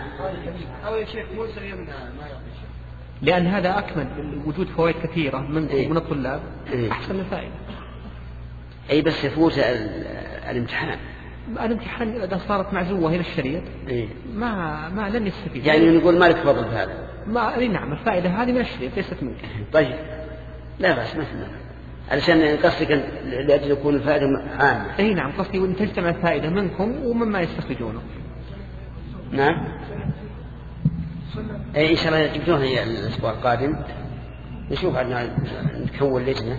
لأن هذا أكمل، وجود فوائد كثيرة من الطلاب أحسن الفائدة. أي بس يفوت الامتحان. الامتحان إذا صارت معزوة إلى الشريط ما لن يستفيد. يعني نقول مالك فضل في هذا. نعم الفائدة هذه من الشريط ليست منك. طيب لا بس ما فهمنا، علشان قصدك لأجل يكون الفائدة عامة. أي نعم قصدي وأن تجتمع الفائدة منكم ومما يستخرجونه. نعم. أي إن شاء الله يجبدونها الأسبوع القادم، نشوف عندنا نكون لجنة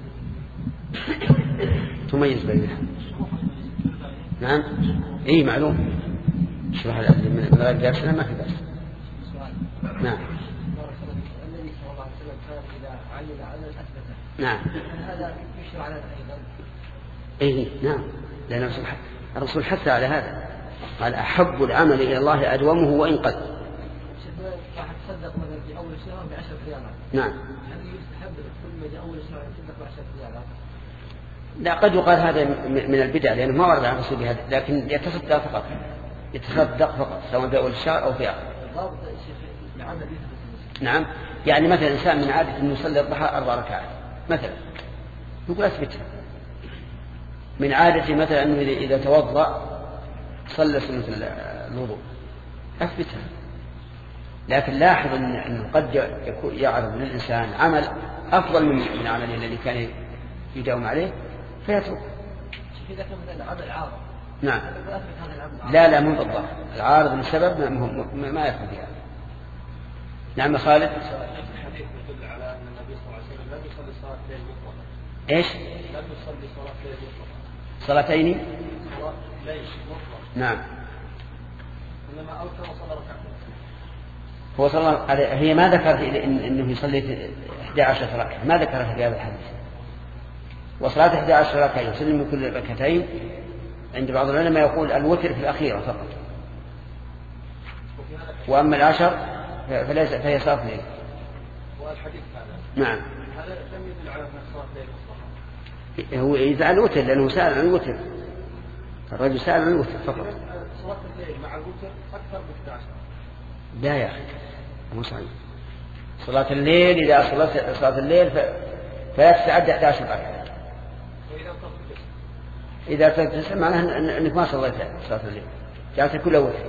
تميز بينها. نعم. إيه معلوم. شرح من غير درسنا ما في بأس. نعم. النبي صلى الله عليه وسلم كان إذا علم أثبته. نعم. هذا يشرع على أيضا. إيه نعم، لأن الرسول حث على هذا، قال أحب العمل إلى الله أدومه وإن قل. راح تصدق مثلا في أول الشهر ب10 ريالات. نعم. هل يستحب كل ما جاء أول الشهر يتصدق ب10 ريالات؟ لا قد يقال هذا من البدع لأنه ما ورد عن الرسول بهذا، لكن يتصدق فقط سواء في أول الشهر أو في آخر. نعم. يعني مثلا إنسان من عادة أنه يصلي الضحى 4 ركعات مثلا، نقول أثبتها. من عادة مثلا أنه إذا توضأ صلى سنة الوضوء، أثبتها. لكن لاحظ أنه قد يعرض للإنسان عمل أفضل من عمله الذي كان يداوم عليه فيترك. إذا كان مثلا عمل عارض. نعم. لا مو بالضبط، العارض لسبب ما يكون فيها. نعم خالد. الحديث يدل على أن النبي صلى الله عليه وسلم لم يصلي صلاة ليل مطلقة. إيش؟ لم يصلي صلاة ليل مطلقة. صلاتين؟ صلاة ليل مطلقة. نعم. إنما أوتر وصلى ركعتين. هو صلى هي ما ذكر إنه يصلي 11 ركعة، ما ذكرها في هذا الحديث. وصلاة 11 ركعة يسلم من كل ركعتين عند بعض العلماء يقول الوتر في الأخيرة فقط، وأما 10 فهي صلاة ليل. والحديث هذا نعم. هذا لم يدل على أن صلاة ليل مطلقة. هو يزعل الوتر لأنه سأل عن الوتر، الرجل سأل عن الوتر فقط. صلاة الليل مع الوتر أكثر من 11. لا يا أخي مو صحيح. صلاة الليل إذا صلت صلاة الليل فلا تتعدى 11 ركعة. إذا تسمع معناها أنك ما صليت صلاة الليل، جعلت كلها وتر.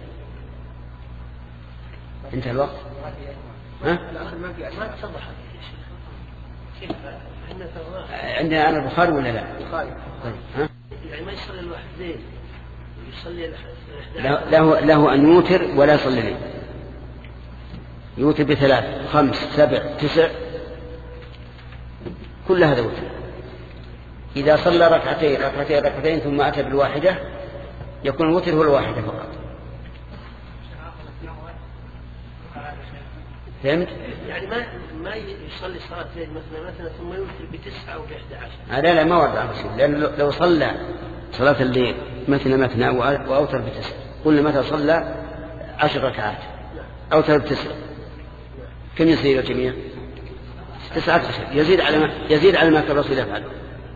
انتهى الوقت. ها؟ عندنا أنا البخاري ولا لا؟ البخاري. طيب. ها؟ يعني ما يصلي الواحد ليل، يصلي له أن يوتر ولا يصلي ليل. يوتر ب3 5 7 9 كل هذا وتر. إذا صلى ركعتين ثم أتى بالواحدة يكون الوتر هو الواحدة فقط. فهمت؟ يعني ما يصلي صلاة الليل مثلا ثم يوتر ب9 أو ب11. لا ما ورد عن الرسول، لأن لو صلى صلاة الليل مثنى وأوتر ب9، قلنا متى صلى 10 ركعات أوتر ب9 كم يصير الجميع؟ 19. يزيد على ما كان الرسول يفعله.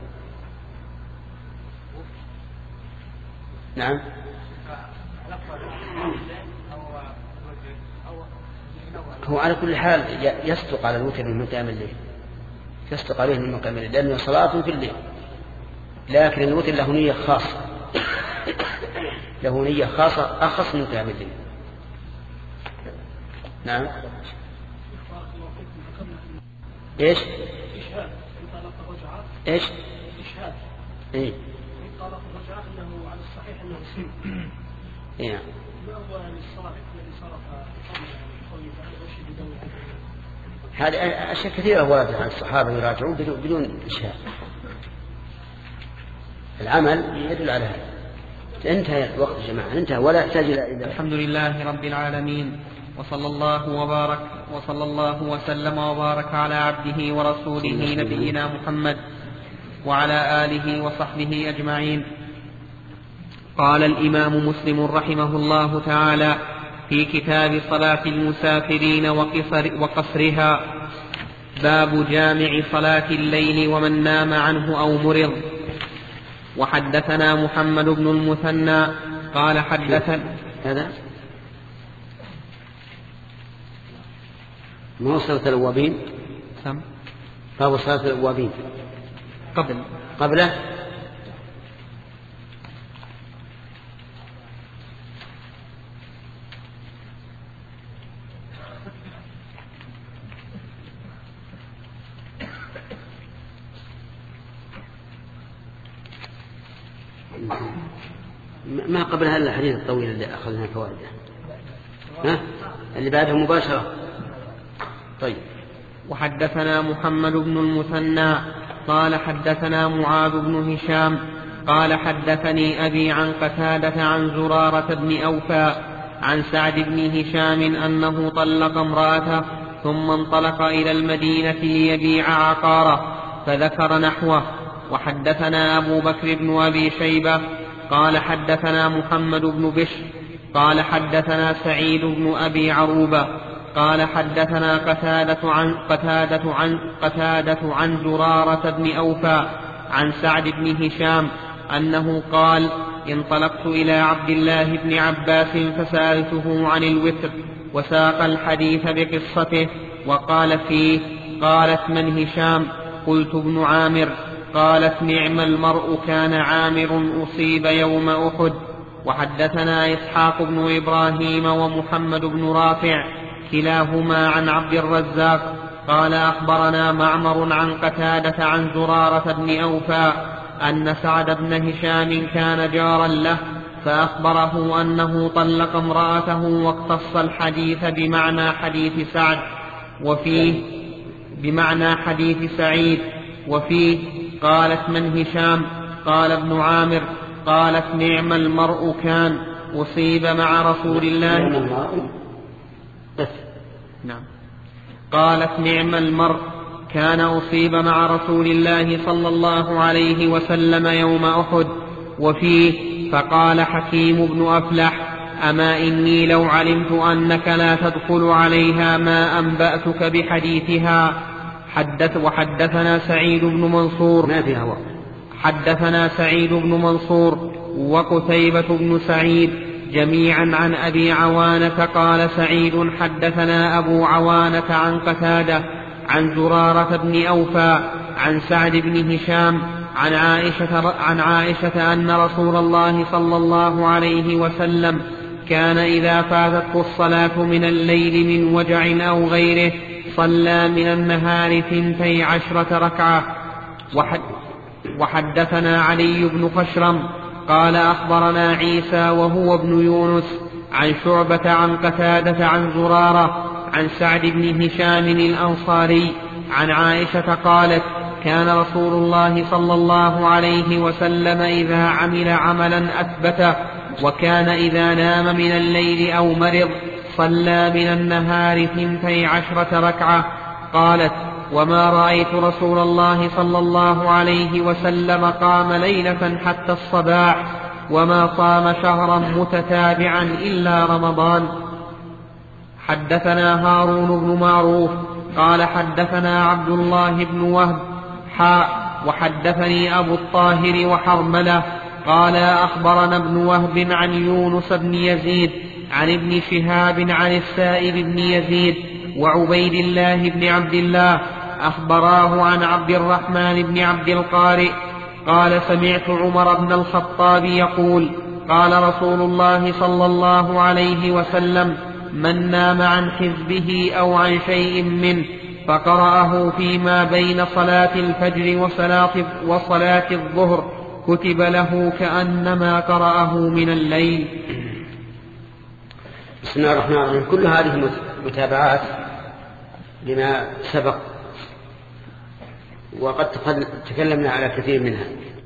نعم. هو على كل حال يصدق على الوتر من قيام الليل، يصدق عليه من قيام الليل، لأنه صلاة في الليل، لكن الوتر له نية خاصة، له نية خاصة أخص من قيام الليل. نعم. ايش؟ ايش؟ ايه؟ انه على الصحيح انه سن. ايه. اول الصلاه الذي صرف هذه أشياء كثيرة وردت عن الصحابة يراجعون بدون إشهاد. العمل يدل على هذا. انتهى الوقت يا جماعة، انتهى ولا يحتاج إلى. الحمد لله رب العالمين، وصلى الله وسلم وبارك على عبده ورسوله نبينا محمد وعلى آله وصحبه أجمعين. قال الإمام مسلم رحمه الله تعالى في كتاب صلاة المسافرين وقصرها: باب جامع صلاة الليل ومن نام عنه أو مرض. وحدثنا محمد بن المثنى قال حدثنا هذا ما صلاة الأوابين، باب صلاة الأوابين قبله. ما قبلها إلا الحديث الطويل اللي أخذنا فوائده، اللي بعده مباشرة. طيب. وحدثنا محمد بن المثنى قال حدثنا معاذ بن هشام قال حدثني أبي عن قتادة عن زرارة بن أوفى عن سعد بن هشام أنه طلق امرأته ثم انطلق إلى المدينة ليبيع عقاره فذكر نحوه. وحدثنا أبو بكر بن أبي شيبة قال حدثنا محمد بن بشر قال حدثنا سعيد بن أبي عروبة قال حدثنا قتادة عن زرارة بن أوفى عن سعد بن هشام أنه قال: انطلقت إلى عبد الله بن عباس فسألته عن الوتر وساق الحديث بقصته وقال فيه: قالت من هشام؟ قلت ابن عامر. قالت: نعم المرء كان عامر أصيب يوم أحد. وحدثنا إسحاق بن إبراهيم ومحمد بن رافع كلاهما عن عبد الرزاق قال أخبرنا معمر عن قتادة عن زرارة بن أوفى أن سعد بن هشام كان جارا له فأخبره أنه طلق امرأته واقتص الحديث بمعنى حديث سعد وفيه بمعنى حديث سعيد وفيه: قالت من هشام؟ قال ابن عامر. قالت: نعم المرء كان أصيب مع رسول الله. نعم. قالت: نعم المرء كان أصيب مع رسول الله صلى الله عليه وسلم يوم أحد. وفيه: فقال حكيم بن أفلح: أما إني لو علمت أنك لا تدخل عليها ما أنبأتك بحديثها. وحدثنا سعيد بن منصور ما فيها وقت. حدثنا سعيد بن منصور وقتيبة بن سعيد جميعا عن أبي عوانة قال سعيد: حدثنا أبو عوانة عن قتادة عن زرارة بن أوفى عن سعد بن هشام عن عائشة أن رسول الله صلى الله عليه وسلم كان إذا فاتته الصلاة من الليل من وجع أو غيره صلى من النهار 12 ركعة. وحدثنا علي بن خشرم قال أخبرنا عيسى وهو ابن يونس عن شعبة عن قتادة عن زرارة عن سعد بن هشام الأنصاري عن عائشة قالت: كان رسول الله صلى الله عليه وسلم إذا عمل عملا أثبته، وكان إذا نام من الليل أو مرض صلى من النهار 12 ركعة. قالت: وما رأيت رسول الله صلى الله عليه وسلم قام ليلة حتى الصباح، وما صام شهرا متتابعا إلا رمضان. حدثنا هارون بن معروف قال حدثنا عبد الله بن وهب وحدثني أبو الطاهر وحرملة قال أخبرنا ابن وهب عن يونس بن يزيد عن ابن شهاب عن السائب بن يزيد وعبيد الله بن عبد الله أخبراه عن عبد الرحمن بن عبد القارئ قال: سمعت عمر بن الخطاب يقول: قال رسول الله صلى الله عليه وسلم: من نام عن حزبه أو عن شيء منه فقرأه فيما بين صلاة الفجر وصلاة الظهر كتب له كأنما قرأه من الليل. بسم الله الرحمن الرحيم. كل هذه متابعات لما سبق، وقد تكلمنا على كثير منها.